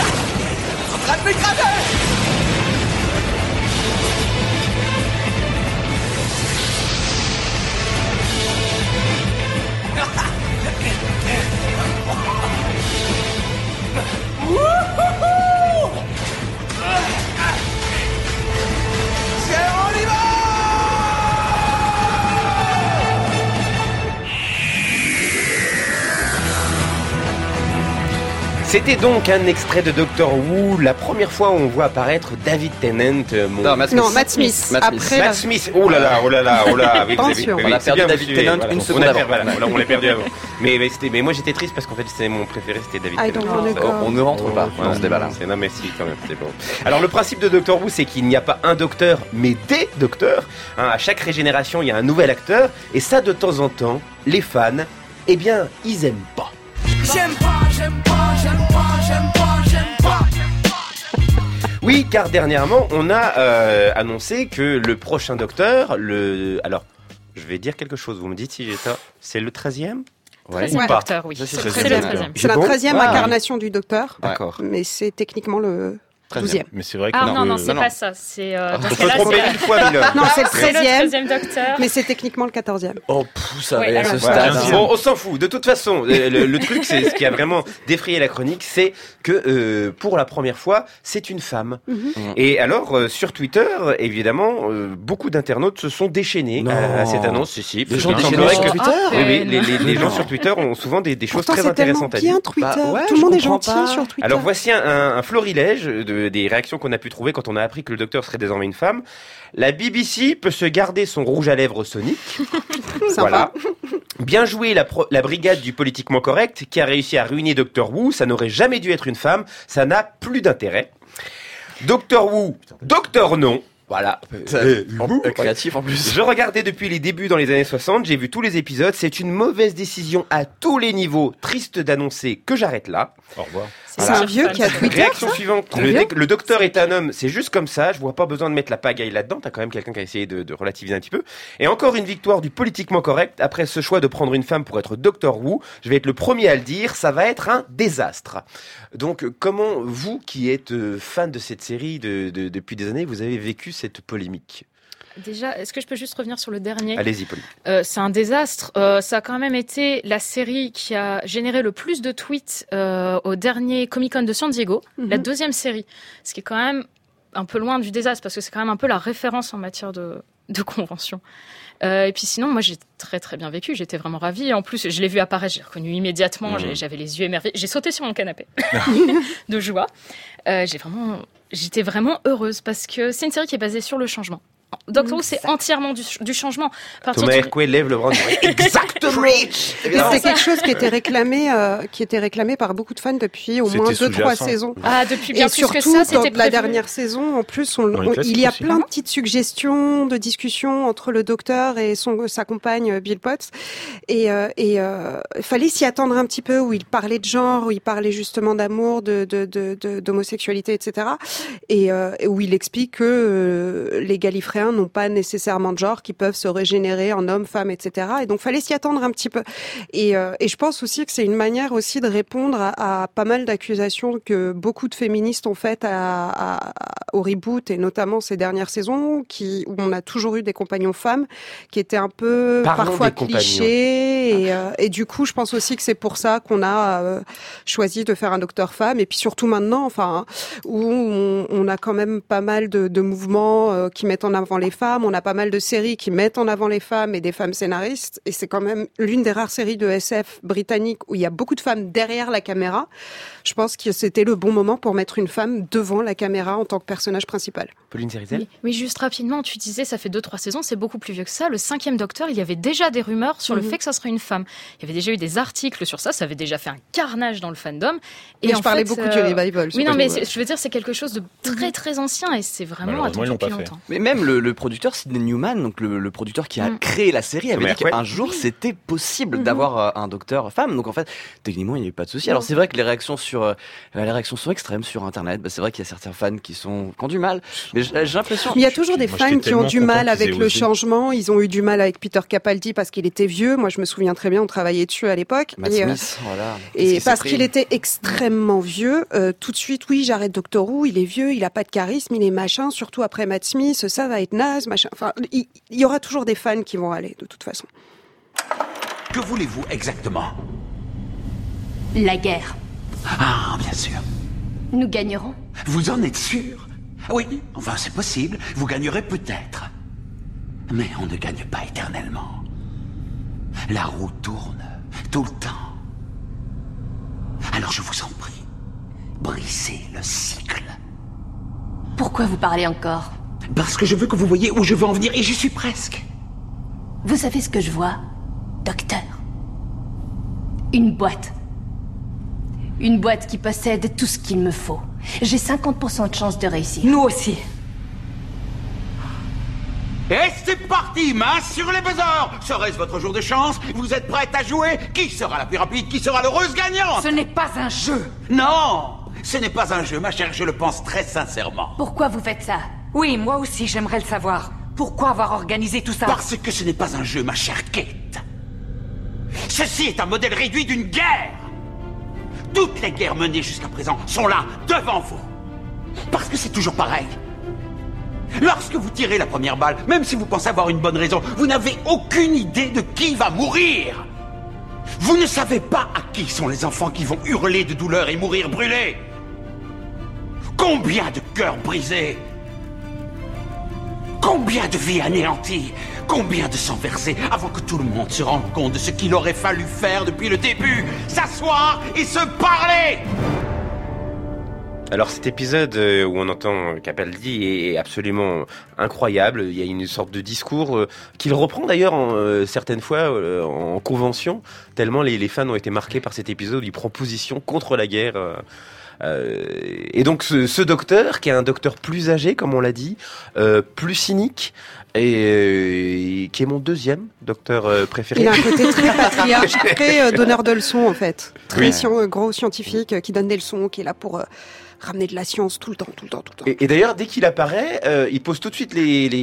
train de m'écraser! C'était donc un extrait de Doctor Who, la première fois où on voit apparaître David Tennant. Matt Smith. Matt Smith. Oh là là. Oui, on a perdu David Tennant une seconde avant. On l'a perdu avant. Mais moi j'étais triste parce qu'en fait c'était mon préféré, c'était David Tennant. On ne rentre pas dans ce débat-là. Non mais si quand même, c'est bon. Alors le principe de Doctor Who, c'est qu'il n'y a pas un docteur, mais des docteurs. À chaque régénération, il y a un nouvel acteur, et ça de temps en temps, les fans, eh bien, ils aiment pas. J'aime pas. Oui, car dernièrement, on a annoncé que le prochain docteur, alors, je vais dire quelque chose, vous me dites si j'ai tort, c'est le 13e ? Ouais. Docteur, oui. C'est la 13e incarnation du docteur. D'accord. Mais c'est techniquement le 12e. Mais c'est vrai que non, c'est pas ça. C'est on peut tromper une fois, Miller. Non, c'est le 13e docteur. Mais c'est techniquement le 14e. Oh, ça va à ce stade. stade. Bon, on s'en fout. De toute façon, le truc, c'est ce qui a vraiment défrayé la chronique, c'est que pour la première fois, c'est une femme. Et alors, sur Twitter, évidemment, beaucoup d'internautes se sont déchaînés à cette annonce. Si. Les gens déchaînés sur Twitter. Oui, les gens sur Twitter ont souvent des choses très intéressantes à dire. C'est tellement bien Twitter. Tout le monde est gentil sur Twitter. Alors voici un florilège des réactions qu'on a pu trouver quand on a appris que le docteur serait désormais une femme. La BBC peut se garder son rouge à lèvres Sonic. Voilà. Bien joué la brigade du politiquement correct qui a réussi à ruiner Doctor Who. Ça n'aurait jamais dû être une femme. Ça n'a plus d'intérêt. Doctor Who, Docteur non. Voilà. Créatif en plus. Je regardais depuis les débuts dans les années 60, j'ai vu tous les épisodes, c'est une mauvaise décision à tous les niveaux. Triste d'annoncer que j'arrête là. Au revoir. C'est un vieux qui a Twitter. Réaction suivante. Le docteur est un homme, c'est juste comme ça, je vois pas besoin de mettre la pagaille là-dedans, t'as quand même quelqu'un qui a essayé de relativiser un petit peu. Et encore une victoire du politiquement correct, après ce choix de prendre une femme pour être Doctor Who, je vais être le premier à le dire, ça va être un désastre. Donc comment vous qui êtes fan de cette série depuis des années, vous avez vécu cette polémique ? Déjà, est-ce que je peux juste revenir sur le dernier ? Allez-y, Pauline. C'est un désastre. Ça a quand même été la série qui a généré le plus de tweets au dernier Comic-Con de San Diego, la deuxième série. Ce qui est quand même un peu loin du désastre, parce que c'est quand même un peu la référence en matière de convention. Et puis sinon, moi, j'ai très très bien vécu. J'étais vraiment ravie. En plus, je l'ai vu apparaître, j'ai reconnu immédiatement. J'avais les yeux émerveillés. J'ai sauté sur mon canapé de joie. J'étais vraiment heureuse, parce que c'est une série qui est basée sur le changement. Doctor Who, c'est entièrement du changement. Thomas Hercouet lève le bras. Exactement. C'est quelque chose qui était réclamé par beaucoup de fans depuis au moins 2-3 saisons. Ah, depuis bien et plus surtout, que ça, c'était dans la dernière saison, en plus, il y a plein de petites suggestions de discussions entre le docteur et sa compagne Bill Potts. Et fallait s'y attendre un petit peu, où il parlait de genre, où il parlait justement d'amour, d'homosexualité, etc. Et où il explique que les Gallifréens n'ont pas nécessairement de genre, qui peuvent se régénérer en hommes, femmes, etc. Et donc, fallait s'y attendre un petit peu. Et je pense aussi que c'est une manière aussi de répondre à pas mal d'accusations que beaucoup de féministes ont faites au reboot, et notamment ces dernières saisons, où on a toujours eu des compagnons femmes, qui étaient un peu parfois clichés. Et du coup, je pense aussi que c'est pour ça qu'on a choisi de faire un docteur femme. Et puis surtout maintenant, où on a quand même pas mal de mouvements qui mettent en avant les femmes. On a pas mal de séries qui mettent en avant les femmes et des femmes scénaristes. Et c'est quand même l'une des rares séries de SF britanniques où il y a beaucoup de femmes derrière la caméra. Je pense que c'était le bon moment pour mettre une femme devant la caméra en tant que personnage principal. Pauline Cérizet ? Oui, juste rapidement, tu disais, ça fait 2-3 saisons, c'est beaucoup plus vieux que ça. Le 5e Docteur, il y avait déjà des rumeurs sur le fait que ça serait une femme. Il y avait déjà eu des articles sur ça avait déjà fait un carnage dans le fandom. Et je parlais beaucoup du revival. Oui, non, mais je veux dire, c'est quelque chose de très très ancien, et c'est vraiment attendu depuis longtemps. Mais même le le producteur Sidney Newman, donc le producteur qui a créé la série, avait dit qu'un jour c'était possible d'avoir un docteur femme. Donc en fait, techniquement, il n'y a eu pas de souci. Alors c'est vrai que les réactions sont extrêmes sur Internet. C'est vrai qu'il y a certains fans qui ont du mal. Mais j'ai l'impression. Il y a toujours des fans qui ont du mal avec le changement. Ils ont eu du mal avec Peter Capaldi parce qu'il était vieux. Moi, je me souviens très bien, on travaillait dessus à l'époque. Matt Smith, voilà. Et parce qu'il était extrêmement vieux, tout de suite, oui, j'arrête Doctor Who. Il est vieux, il a pas de charisme, il est machin. Surtout après Matt Smith, ça va être naze, machin. Enfin, il y aura toujours des fans qui vont aller, de toute façon. Que voulez-vous exactement? La guerre. Ah, bien sûr. Nous gagnerons. Vous en êtes sûr? Oui, enfin c'est possible. Vous gagnerez peut-être. Mais on ne gagne pas éternellement. La roue tourne tout le temps. Alors je vous en prie, brisez le cycle. Pourquoi vous parlez encore? Parce que je veux que vous voyez où je veux en venir et j'y suis presque. Vous savez ce que je vois, docteur? Une boîte. Une boîte qui possède tout ce qu'il me faut. J'ai 50% de chance de réussir. Nous aussi. Et c'est parti, main sur les buzzers. Serait-ce votre jour de chance? Vous êtes prête à jouer? Qui sera la plus rapide? Qui sera l'heureuse gagnante? Ce n'est pas un jeu. Non, ce n'est pas un jeu, ma chère, je le pense très sincèrement. Pourquoi vous faites ça? Oui, moi aussi, j'aimerais le savoir. Pourquoi avoir organisé tout ça? Parce que ce n'est pas un jeu, ma chère Kate. Ceci est un modèle réduit d'une guerre. Toutes les guerres menées jusqu'à présent sont là, devant vous. Parce que c'est toujours pareil. Lorsque vous tirez la première balle, même si vous pensez avoir une bonne raison, vous n'avez aucune idée de qui va mourir. Vous ne savez pas à qui sont les enfants qui vont hurler de douleur et mourir brûlés. Combien de cœurs brisés? Combien de vies anéanties? Combien de sang versé avant que tout le monde se rende compte de ce qu'il aurait fallu faire depuis le début? S'asseoir et se parler! Alors cet épisode où on entend Capaldi est absolument incroyable. Il y a une sorte de discours qu'il reprend d'ailleurs certaines fois en convention, tellement les fans ont été marqués par cet épisode où il prend position contre la guerre. Et donc ce docteur, qui est un docteur plus âgé, comme on l'a dit, plus cynique, et qui est mon deuxième docteur préféré. Il a un côté très patriarche, très donneur de leçons en fait. Très gros scientifique qui donne des leçons, qui est là pour ramener de la science tout le temps. Et d'ailleurs, dès qu'il apparaît, il pose tout de suite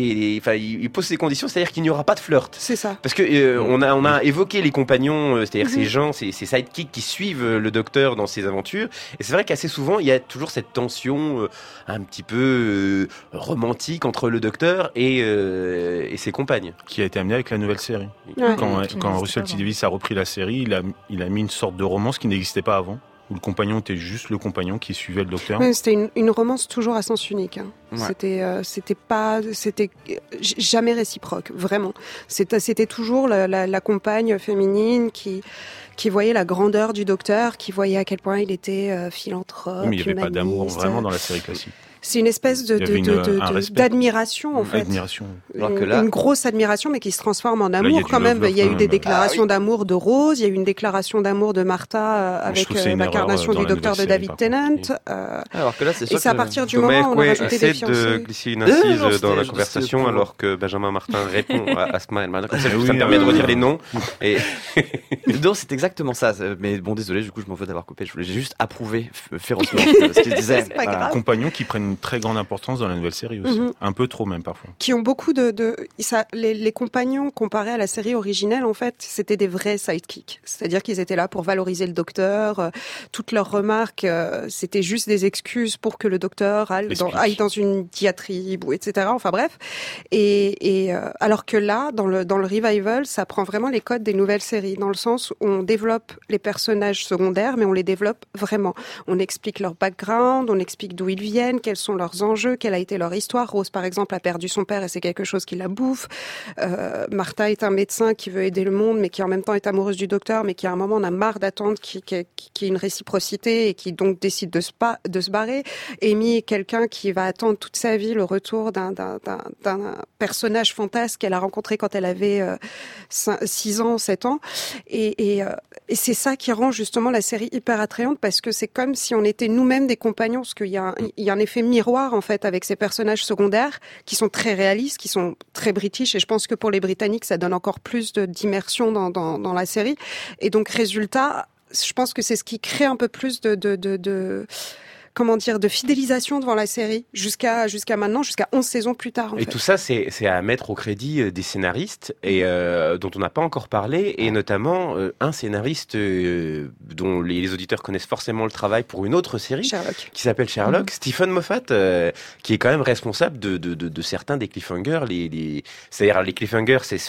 il pose ses conditions, c'est-à-dire qu'il n'y aura pas de flirt. C'est ça. Parce que on a évoqué les compagnons, c'est-à-dire ces gens, ces sidekicks qui suivent le docteur dans ses aventures. Et c'est vrai qu'assez souvent, il y a toujours cette tension un petit peu romantique entre le docteur et ses compagnes. Qui a été amenée avec la nouvelle série. Ouais. Quand Russell T. Davies a repris la série, il a mis une sorte de romance qui n'existait pas avant. Où le compagnon était juste le compagnon qui suivait le docteur. Ouais, c'était une romance toujours à sens unique. Hein. Ouais. C'était jamais réciproque, vraiment. C'était toujours la compagne féminine qui voyait la grandeur du docteur, qui voyait à quel point il était philanthrope. Oui, mais il n'y avait pas d'amour vraiment dans la série classique. C'est une espèce d'admiration en fait. Admiration. Une grosse admiration, mais qui se transforme en amour quand même. Il y a eu des déclarations d'amour de Rose, il y a eu une déclaration d'amour de Martha avec l'incarnation du docteur de David Tennant. Alors que là, c'est sûr. Et c'est à partir du moment où on a rajouté des fiancés. de glisser une incise dans la conversation alors que Benjamin Martin répond à Asma Elman. Comme ça, ça me permet de redire les noms. Et non, c'est exactement ça. Mais bon, désolé, du coup, je m'en veux d'avoir coupé. Je voulais juste approuver férocement ce qu'il disait. C'est pas grave. Compagnons qui prennent une très grande importance dans la nouvelle série aussi. Un peu trop même parfois. Qui ont beaucoup les compagnons comparés à la série originelle, en fait, c'était des vrais sidekicks. C'est-à-dire qu'ils étaient là pour valoriser le docteur. Toutes leurs remarques, c'était juste des excuses pour que le docteur aille dans une diatribe, ou etc. Enfin bref. Et alors que là, dans le revival, ça prend vraiment les codes des nouvelles séries, dans le sens où on développe les personnages secondaires, mais on les développe vraiment. On explique leur background, on explique d'où ils viennent, quels sont leurs enjeux, quelle a été leur histoire. Rose, par exemple, a perdu son père et c'est quelque chose qui la bouffe. Martha est un médecin qui veut aider le monde, mais qui en même temps est amoureuse du docteur, mais qui à un moment en a marre d'attendre qu'il y ait une réciprocité et qui donc décide de se barrer. Amy est quelqu'un qui va attendre toute sa vie le retour d'un personnage fantasque qu'elle a rencontré quand elle avait 6 ans, 7 ans. Et c'est ça qui rend justement la série hyper attrayante, parce que c'est comme si on était nous-mêmes des compagnons, parce qu'il y a un effet miroir en fait avec ces personnages secondaires qui sont très réalistes, qui sont très british, et je pense que pour les Britanniques ça donne encore plus d'immersion dans la série. Et donc résultat, je pense que c'est ce qui crée un peu plus de fidélisation devant la série jusqu'à maintenant, jusqu'à 11 saisons plus tard. Et tout ça, c'est à mettre au crédit des scénaristes et dont on n'a pas encore parlé, et notamment un scénariste dont les auditeurs connaissent forcément le travail pour une autre série qui s'appelle Sherlock, Stephen Moffat, qui est quand même responsable de certains des cliffhangers. C'est-à-dire les cliffhangers, c'est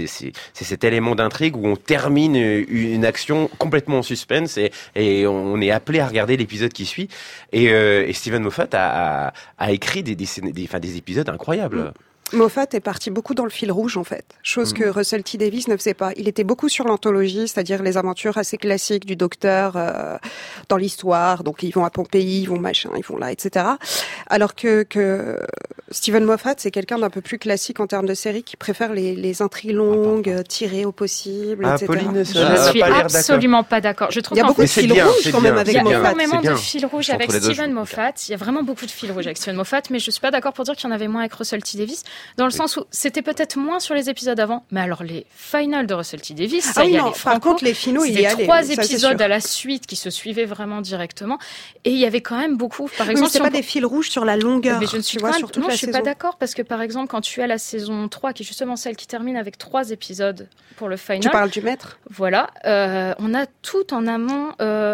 cet élément d'intrigue où on termine une action complètement en suspense et on est appelé à regarder l'épisode qui suit. Et Stephen Moffat a écrit des épisodes incroyables. Moffat est parti beaucoup dans le fil rouge, en fait. Chose que Russell T. Davies ne faisait pas. Il était beaucoup sur l'anthologie, c'est-à-dire les aventures assez classiques du docteur dans l'histoire. Donc, ils vont à Pompéi, ils vont machin, ils vont là, etc. Alors que Stephen Moffat, c'est quelqu'un d'un peu plus classique en termes de série, qui préfère les intrigues longues, tirées au possible, etc. Pauline, je suis absolument pas d'accord. Je trouve il y a beaucoup de fil rouge quand même avec Moffat. Il y a énormément de fil rouge avec Stephen Moffat. Il y a vraiment beaucoup de fil rouge avec Stephen Moffat, mais je suis pas d'accord pour dire qu'il y en avait moins avec Russell T. Davies. Dans le sens où c'était peut-être moins sur les épisodes avant, mais alors les finals de Russell T. Davies, ça y allait. Par contre, les finaux, il y allait. 3 épisodes à la suite qui se suivaient vraiment directement, et il y avait quand même beaucoup. Par exemple, c'est pas des fils rouges sur la longueur. Mais je ne suis pas d'accord, parce que par exemple, quand tu as la saison 3, qui est justement celle qui termine avec 3 épisodes pour le final. Tu parles du maître. Voilà, on a tout en amont.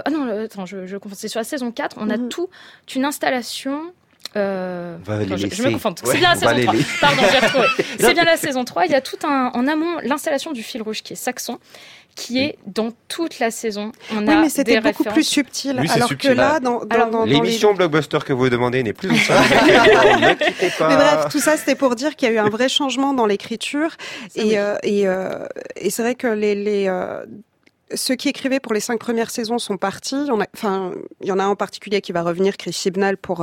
Je confonds. C'est sur la saison 4, on a toute une installation. Je me confonds. C'est bien la saison 3. Pardon, j'ai retrouvé. C'est bien la saison 3. Il y a tout en amont l'installation du fil rouge qui est Saxon, qui est dans toute la saison. Mais c'était beaucoup plus subtil. Oui, alors subtil. que là, dans l'émission Blockbuster que vous demandez n'est plus aussi. Ne quittez pas. Mais bref, tout ça c'était pour dire qu'il y a eu un vrai changement dans l'écriture, et c'est vrai que ceux qui écrivaient pour les 5 premières saisons sont partis. Il y en a un en particulier qui va revenir, Chris Chibnall, pour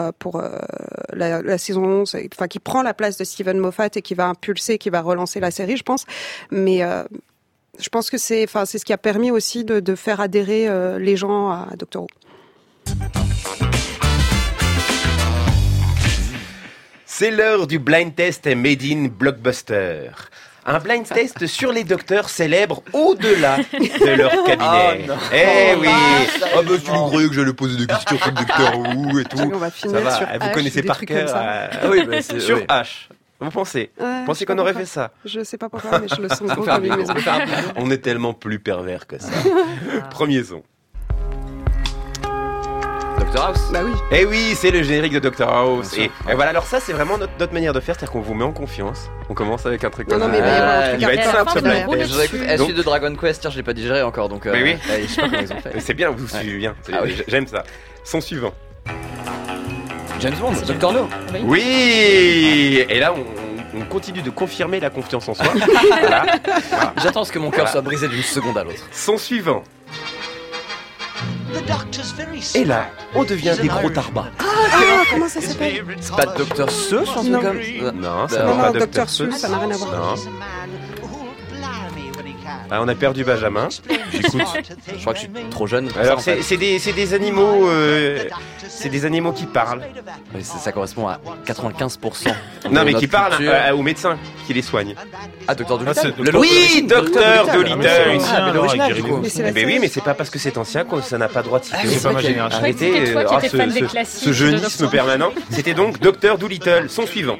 la saison 11, qui prend la place de Stephen Moffat et qui va impulser, qui va relancer la série, je pense. Mais je pense que c'est ce qui a permis aussi de faire adhérer les gens à Doctor Who. C'est l'heure du blind test made in Blockbuster. Un blind test sur les docteurs célèbres au-delà de leur cabinet. Oui. Tu me croyais que j'allais poser des questions sur le Docteur Who et tout. On va finir sur H, vous connaissez par cœur. Sur H. Vous pensez qu'on aurait fait ça? Je sais pas pourquoi, mais je le sens gros comme une maison. On est tellement plus pervers que ça. Premier son. Doctor House. Bah oui. Eh oui, c'est le générique de Doctor House. Et voilà, alors ça, c'est vraiment notre manière de faire, c'est-à-dire qu'on vous met en confiance. On commence avec un truc comme ça. Il va être simple, ce blind test. Suite de Dragon Quest, tiens, je l'ai pas digéré encore, donc. Oui. Je sais pas comment ils ont fait. C'est bien, vous suivez bien. J'aime ça. Son suivant. James Bond, Doctor No. Oui. Et là, on continue de confirmer la confiance en soi. Voilà. J'attends à ce que mon cœur soit brisé d'une seconde à l'autre. Son suivant. Et là, on devient des gros tarbas. Comment ça s'appelle? C'est pas Docteur Seuss, un truc comme Non, ça n'est pas Docteur Seuss. Ça n'a rien à voir. On a perdu Benjamin. J'écoute. Je crois que je suis trop jeune. Alors c'est des animaux, c'est des animaux qui parlent. Ça correspond à 95%. Non, mais qui parlent aux médecins qui les soignent. Ah, Docteur Dolittle. Oui, Docteur Dolittle. Mais oui, mais c'est pas parce que c'est ancien que ça n'a pas droit de citer. C'est pas ma génération. Arrêtez ce jeunisme permanent. C'était donc Docteur Dolittle. Son suivant.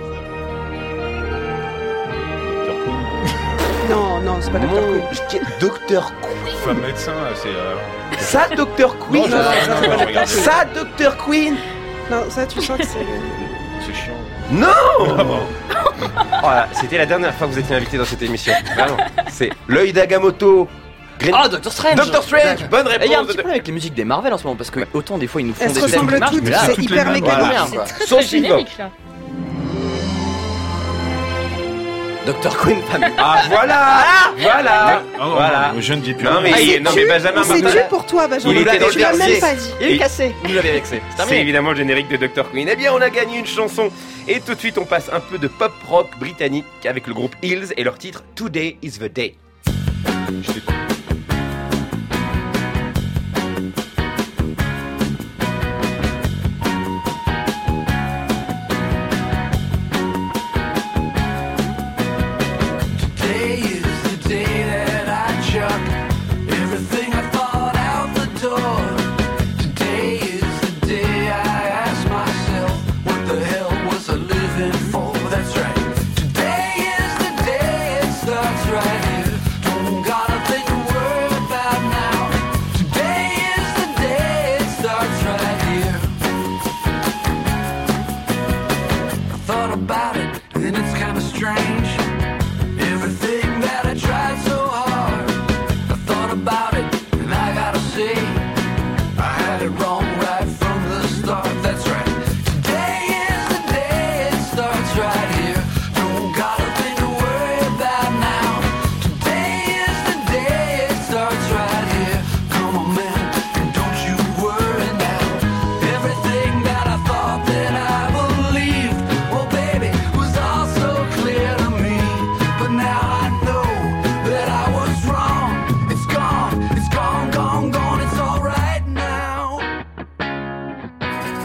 Non, c'est pas Docteur Queen. Docteur Queen. Femme médecin, c'est. Ça, Docteur Queen. Ça, Docteur Queen. Non, ça, tu sens que c'est. C'est chiant. Non. Voilà, c'était la dernière fois que vous étiez invité dans cette émission. Vraiment. C'est l'œil d'Agamotto. Doctor Strange. Doctor Strange. Bonne réponse. Il y a un petit problème avec les musiques des Marvel en ce moment, parce que autant des fois ils nous font elles des thèmes qui marchent, mais là, c'est hyper mécanique. Son suivant. Docteur Queen Family. Voilà. Je ne dis plus. Non mais Benjamin. C'est dû pour toi, Benjamin. Tu l'as même pas dit. Il est cassé. Vous l'avez vexé. C'est évidemment le générique de Doctor Queen. Eh bien, on a gagné une chanson. Et tout de suite, on passe un peu de pop rock britannique avec le groupe Hills et leur titre Today is the Day.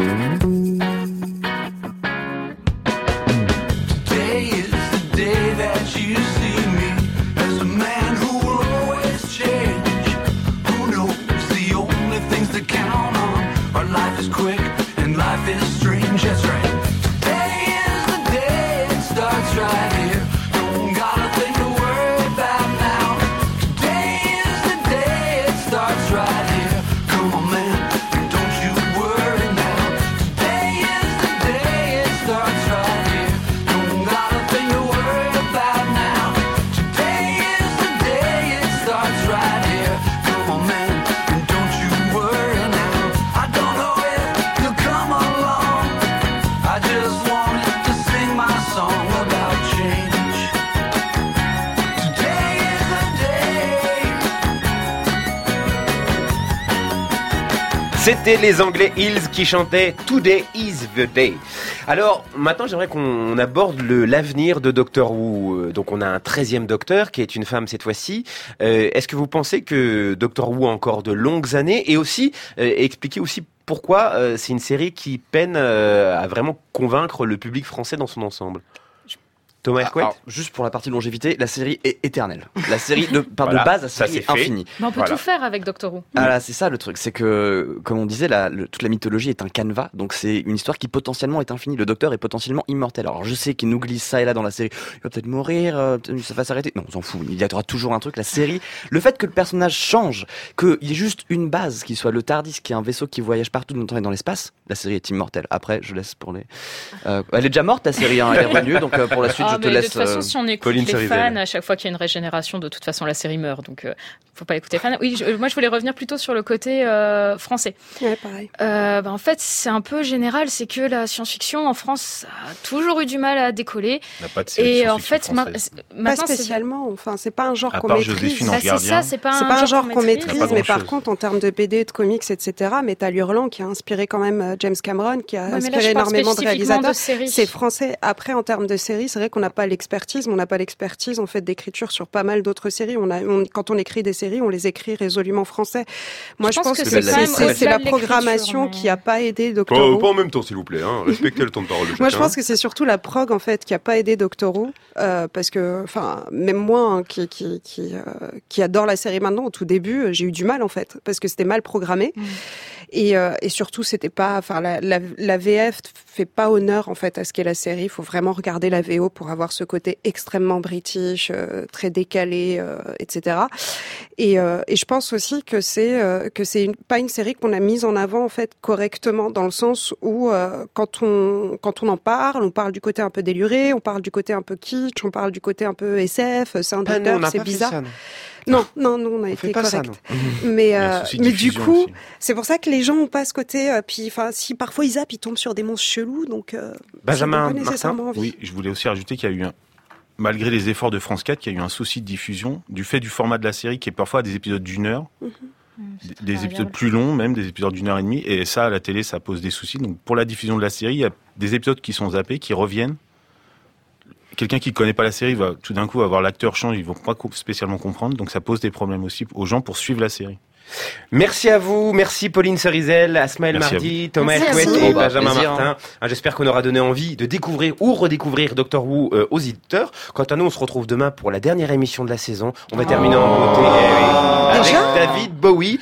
Today is the day that you see me as a man who will always change. Who knows the only things to count on are life is quick and life is strange. That's right. Today is the day it starts right here. Don't got a thing to worry about now. Today is the day it starts right here. Come on, man, don't you worry now. Today is the day it starts right here. Don't got a thing to worry about now. Today is the day it starts right here. Come on, man, don't you worry now. I don't know if you'll come along. I just wanted to sing my song about change. Today is the day. C'était les Anglais Hills qui chantaient Today is the day. Alors maintenant j'aimerais qu'on aborde l'avenir de Doctor Who. Donc on a un 13e docteur qui est une femme cette fois-ci. Est-ce que vous pensez que Doctor Who a encore de longues années? Et aussi expliquer aussi pourquoi c'est une série qui peine à vraiment convaincre le public français dans son ensemble. Thomas Hercouet. Alors, juste pour la partie longévité, la série est éternelle. La série, de Voilà, base, la ça série c'est est fait. infinie. Mais on peut tout faire avec Doctor Who. Ah là, c'est ça le truc, c'est que, comme on disait, toute la mythologie est un canevas, donc c'est une histoire qui potentiellement est infinie. Le docteur est potentiellement immortel. Alors je sais qu'il nous glisse ça et là dans la série, il va peut-être mourir, ça va s'arrêter. Non, on s'en fout, il y aura toujours un truc. La série, le fait que le personnage change, qu'il y ait juste une base, qui soit le TARDIS, qui est un vaisseau qui voyage partout dans le temps et dans l'espace, la série est immortelle. Après, je laisse pour les... elle est déjà morte la série, hein, elle est revenue, donc pour la suite je te laisse... De toute façon, si on écoute Pauline les Cerizel. fans, à chaque fois qu'il y a une régénération, de toute façon la série meurt, donc faut pas écouter les fans. Oui, moi je voulais revenir plutôt sur le côté français. Ouais, pareil. En fait, c'est un peu général, c'est que la science-fiction en France a toujours eu du mal à décoller. On n'a pas de série Et de en fait, science-fiction française. Pas maintenant, spécialement. Enfin, c'est pas un genre À qu'on part maîtrise. Joséphine Ange c'est Gardien. ça, c'est pas C'est pas un genre qu'on maîtrise, Pas mais par grand-chose. contre, en termes de BD, de comics, etc., Metal Hurlant, qui a inspiré quand même James Cameron, qui a Ouais, mais là, inspiré je parle énormément de spécifiquement réalisateurs, de séries. c'est français. Après, en termes de séries, c'est vrai qu'on n'a pas l'expertise, mais on n'a pas l'expertise, en fait, d'écriture sur pas mal d'autres séries. Quand on écrit des séries, on les écrit résolument français. Moi, je pense que c'est quand même c'est au-delà la de l'écriture, programmation mais- qui a pas aidé Doctor Who. Pas en même temps s'il vous plaît, hein. Respectez le temps de parole de chacun. Moi, je pense que c'est surtout la prog en fait qui a pas aidé Doctor Who, parce que, enfin, même moi hein, qui adore la série maintenant, au tout début, j'ai eu du mal en fait, parce que c'était mal programmé, et surtout c'était pas, enfin, la VF fait pas honneur en fait à ce qu'est la série. Il faut vraiment regarder la VO pour avoir ce côté extrêmement british, très décalé, etc. Et je pense aussi que c'est pas une série qu'on a mise en avant en fait correctement, dans le sens où quand on en parle, on parle du côté un peu déluré, on parle du côté un peu kitsch, on parle du côté un peu SF, c'est un docteur, c'est bizarre. Non, nous on a été correct. Mais du coup, c'est pour ça que les gens ont pas ce côté. Puis, enfin, si parfois ils zappent, ils tombent sur des monstres chelous, donc. Benjamin pas nécessairement envie. Oui, je voulais aussi rajouter qu'il y a eu malgré les efforts de France 4, qu'il y a eu un souci de diffusion du fait du format de la série, qui est parfois des épisodes d'1 heure. Des épisodes plus longs, même des épisodes d'1 heure et demie, et ça à la télé ça pose des soucis. Donc pour la diffusion de la série, il y a des épisodes qui sont zappés, qui reviennent. Quelqu'un qui connaît pas la série va tout d'un coup avoir l'acteur change, ils vont pas spécialement comprendre, donc ça pose des problèmes aussi aux gens pour suivre la série. Merci à vous, merci Pauline Cerizel, Asmaël Merci Mardi, Thomas Merci à Hercouet vous. et Benjamin Plaisir. Martin. J'espère qu'on aura donné envie de découvrir ou redécouvrir Doctor Who aux éditeurs. Quant à nous, on se retrouve demain pour la dernière émission de la saison. On va terminer en beauté avec Déjà David Bowie